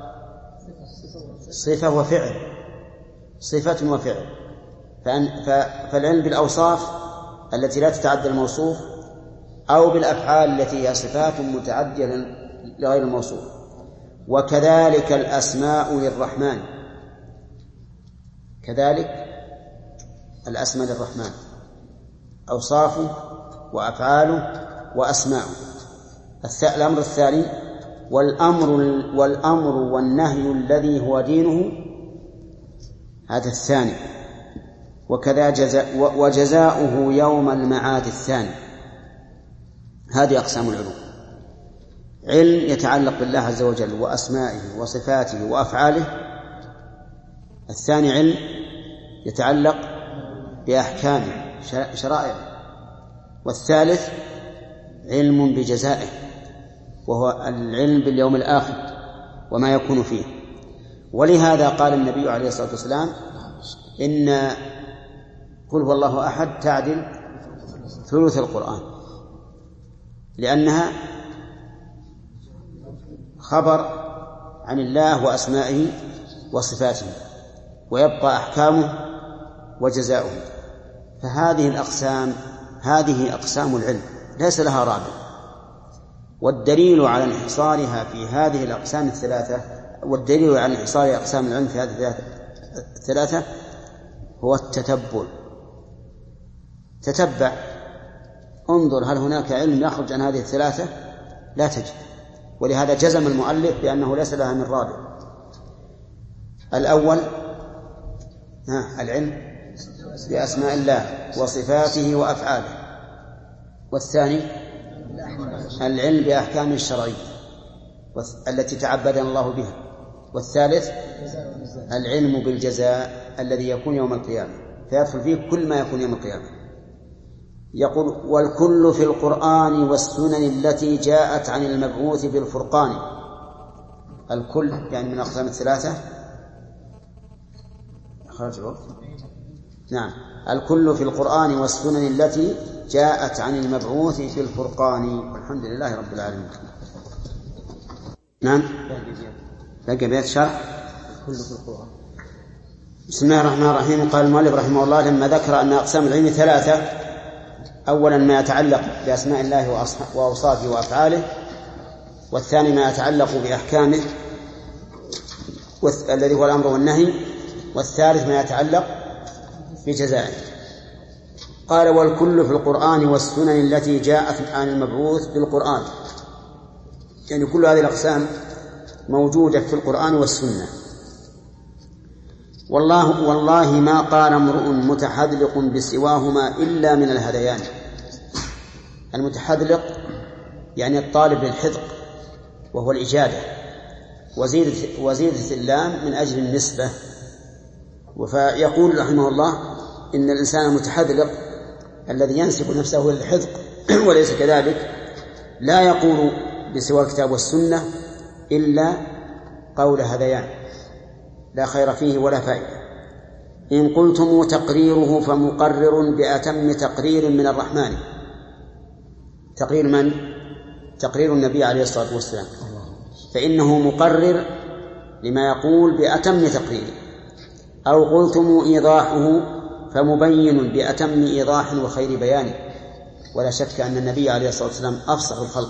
صفة وفعل، صفة وفعل. فالعلم بالأوصاف التي لا تتعدى الموصوف، أو بالأفعال التي هي صفات متعدية لغير الموصوف. وكذلك الأسماء للرحمن، كذلك الأسماء للرحمن، أوصافه وأفعاله وأسماءه. الأمر الثاني والأمر, والأمر والنهي الذي هو دينه، هذا الثاني. وكذا جزاء وجزاؤه يوم المعاد الثاني. هذه أقسام العلوم: علم يتعلق بالله عز وجل وأسمائه وصفاته وأفعاله. الثاني علم يتعلق بأحكامه شرائعه. والثالث علم بجزائه، وهو العلم باليوم الآخر وما يكون فيه. ولهذا قال النبي عليه الصلاة والسلام إن قل هو الله أحد تعدل ثلث القرآن، لأنها خبر عن الله وأسمائه وصفاته، ويبقى أحكامه وجزاؤه. فهذه الأقسام هذه أقسام العلم ليس لها رابع. والدليل على انحصارها في هذه الأقسام الثلاثة والدليل على انحصار أقسام العلم في هذه الثلاثة هو التتبع. تتبع، انظر هل هناك علم يخرج عن هذه الثلاثة؟ لا تجد. ولهذا جزم المؤلف بأنه ليس لها من رابع. الأول ها العلم بأسماء الله وصفاته وأفعاله، والثاني العلم بأحكام الشرعية التي تعبدنا الله بها، والثالث العلم بالجزاء الذي يكون يوم القيامة، فيدخل فيه كل ما يكون يوم القيامة. يقول والكل في القرآن والسنن التي جاءت عن المبعوث بالفرقان. الكل يعني من أقسام الثلاثة. خرج الوقت. نعم، الكل في القرآن والسنن التي جاءت عن المبعوث بالفرقان. والحمد لله رب العالمين. نعم، لقى بيت شرح كل في القرآن. بسم الله الرحمن الرحيم. قال المؤلف رحمه الله لما ذكر أن أقسام العلم ثلاثة: أولا ما يتعلق بأسماء الله وأوصافه وأفعاله، والثاني ما يتعلق بأحكامه الذي هو الأمر والنهي، والثالث ما يتعلق بجزائه. قال والكل في القرآن والسنن التي جاءت عن المبعوث بالقرآن، يعني كل هذه الأقسام موجودة في القرآن والسنة. والله والله ما قال امرؤ متحذلق بسواهما إلا من الهذيان. المتحذلق يعني الطالب للحذق وهو الإجادة، وزيدة, وزيدة اللام من أجل النسبة. فيقول رحمه الله إن الإنسان المتحذلق الذي ينسب نفسه للحذق وليس كذلك لا يقول بسوى الكتاب والسنة إلا قول هذيان لا خير فيه ولا فائدة. إن قلتم تقريره فمقرر بأتم تقرير من الرحمن. تقرير من؟ تقرير النبي عليه الصلاة والسلام، فإنه مقرر لما يقول بأتم تقرير. أو قلتم إيضاحه فمبين بأتم إيضاح وخير بيان. ولا شك أن النبي عليه الصلاة والسلام أفصح الخلق،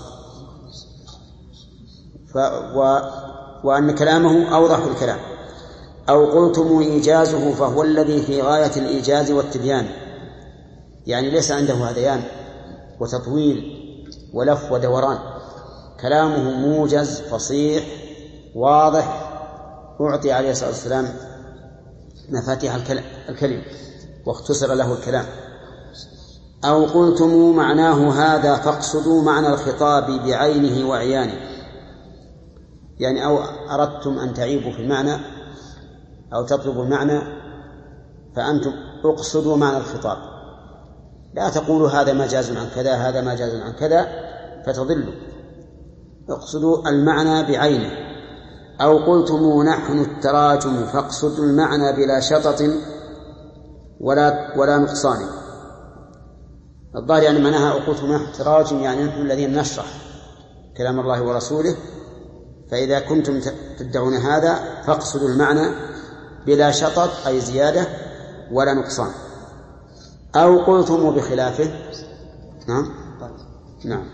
ف و... وأن كلامه أوضح الكلام. أو قلتم إيجازه فهو الذي في غاية الإيجاز والتبيان، يعني ليس عنده هذيان وتطويل ولف ودوران، كلامه موجز فصيح واضح، أعطي عليه الصلاة والسلام مفاتيح الكلم واختصر له الكلام. أو قلتم معناه هذا فاقصدوا معنى الخطاب بعينه وعيانه، يعني أو أردتم أن تعيبوا في المعنى أو تطلبوا المعنى فأنتم اقصدوا معنى الخطاب، لا تقولوا هذا مجاز عن كذا هذا مجاز عن كذا فتضلوا، اقصدوا المعنى بعينه. أو قلتم نحن التراجم فاقصدوا المعنى بلا شطط ولا ولا نقصان. الظاهر يعني معناها أو قلتم نحن التراجم يعني نحن الذين نشرح كلام الله ورسوله، فإذا كنتم تدعون هذا فاقصدوا المعنى بلا شطط أي زيادة ولا نقصان. أو قلتم بخلافه. نعم نعم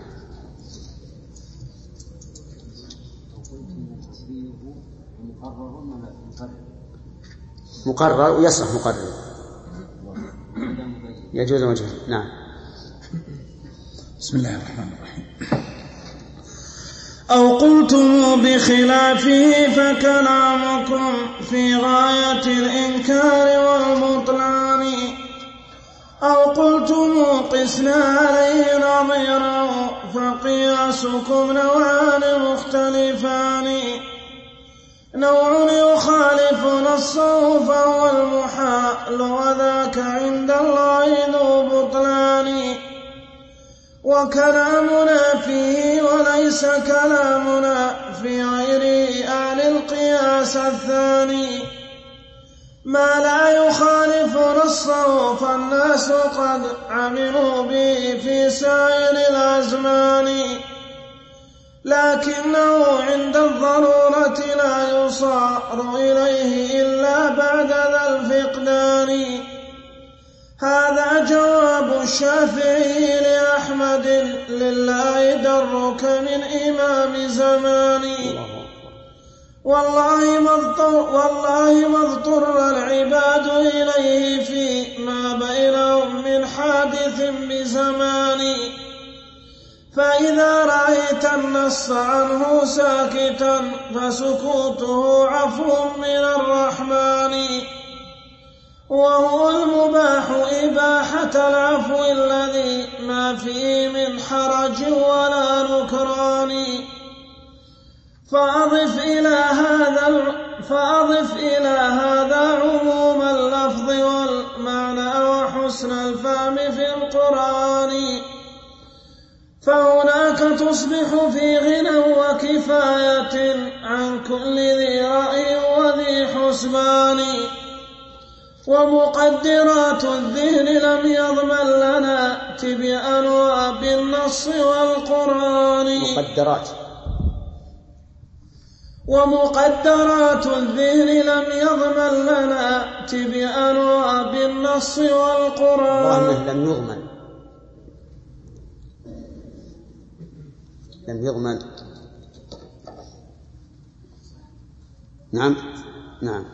مقرر ويصح مقرر يجوز وجهه. نعم. بسم الله الرحمن الرحيم. أو قلتم بخلافه فكلامكم في غاية الإنكار والبطلان. أو قلتم قسنا عليه نظيرا فقياسكم نوعان مختلفان. نوع يخالف نصه فهو المحال وذاك عند الله ذو بطلان. وكلامنا فيه وليس كلامنا في غير أهل القياس الثاني. ما لا يخالف نصه فالناس قد عملوا به في سائر الأزمان، لكنه عند الضرورة لا يصار إليه إلا بعد ذا الفقدان. هذا جواب الشافعي لأحمد لله درك من إمام زماني. والله ما اضطر, والله ما اضطر العباد إليه فيما بينهم من حادث بزماني. فإذا رأيت النص عنه ساكتا فسكوته عفو من الرحمن. وهو المباح إباحة العفو الذي ما فيه من حرج ولا نكران. فأضف إلى هذا فأضف إلى هذا عموم اللفظ والمعنى وحسن الفهم في القرآن، فهناك تصبح في غنى وكفاية عن كل ذي رأي وذي حسبان. ومقدرات الذهن لم يضمن لنا تبيانها بالنص والقرآن. مقدرات ومقدرات الذهن لم يضمن لنا تبيانها بالنص والقرآن. والله لم يضمن لم يضمن نعم نعم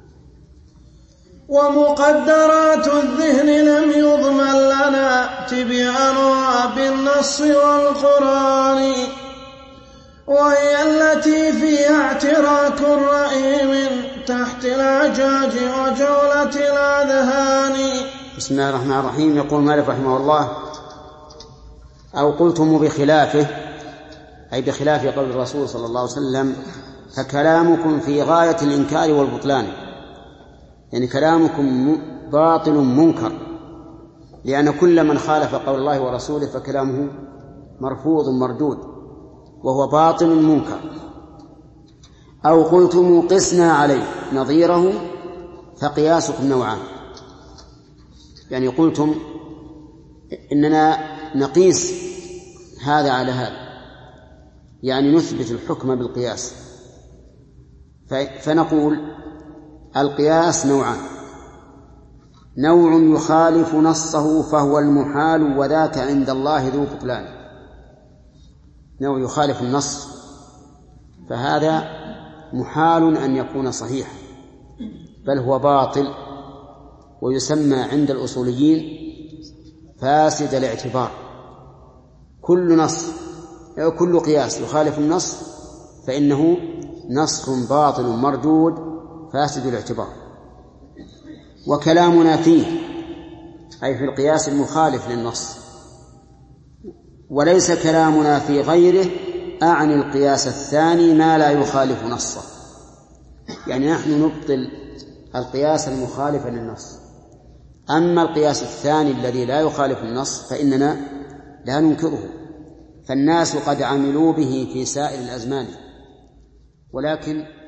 ومقدرات الذهن لم يضمن لنا تبيانها بالنص والقرآن، وهي التي فيها اعتراك الرأي من تحت العجاج وجولة الأذهان. بسم الله الرحمن الرحيم. يقول مالك رحمه الله: أو قلتم بخلافه، أي بخلاف قول الرسول صلى الله عليه وسلم، فكلامكم في غاية الإنكار والبطلان، يعني كلامكم باطل منكر، لأن كل من خالف قول الله ورسوله فكلامه مرفوض مردود وهو باطل منكر. أو قلتم قسنا عليه نظيره، فقياسكم نوعان، يعني قلتم إننا نقيس هذا على هذا، يعني نثبت الحكم بالقياس، فنقول القياس نوعان: نوع يخالف نصه فهو المحال وذاك عند الله ذو بطلان. نوع يخالف النص فهذا محال أن يكون صحيحا، بل هو باطل، ويسمى عند الأصوليين فاسد الاعتبار. كل نص أو كل قياس يخالف النص فإنه نص باطل مردود فاسد الاعتبار. وكلامنا فيه أي في القياس المخالف للنص، وليس كلامنا في غيره أعني القياس الثاني ما لا يخالف نصه، يعني نحن نبطل القياس المخالف للنص. أما القياس الثاني الذي لا يخالف النص فإننا لا ننكره، فالناس قد عملوا به في سائر الأزمان، ولكن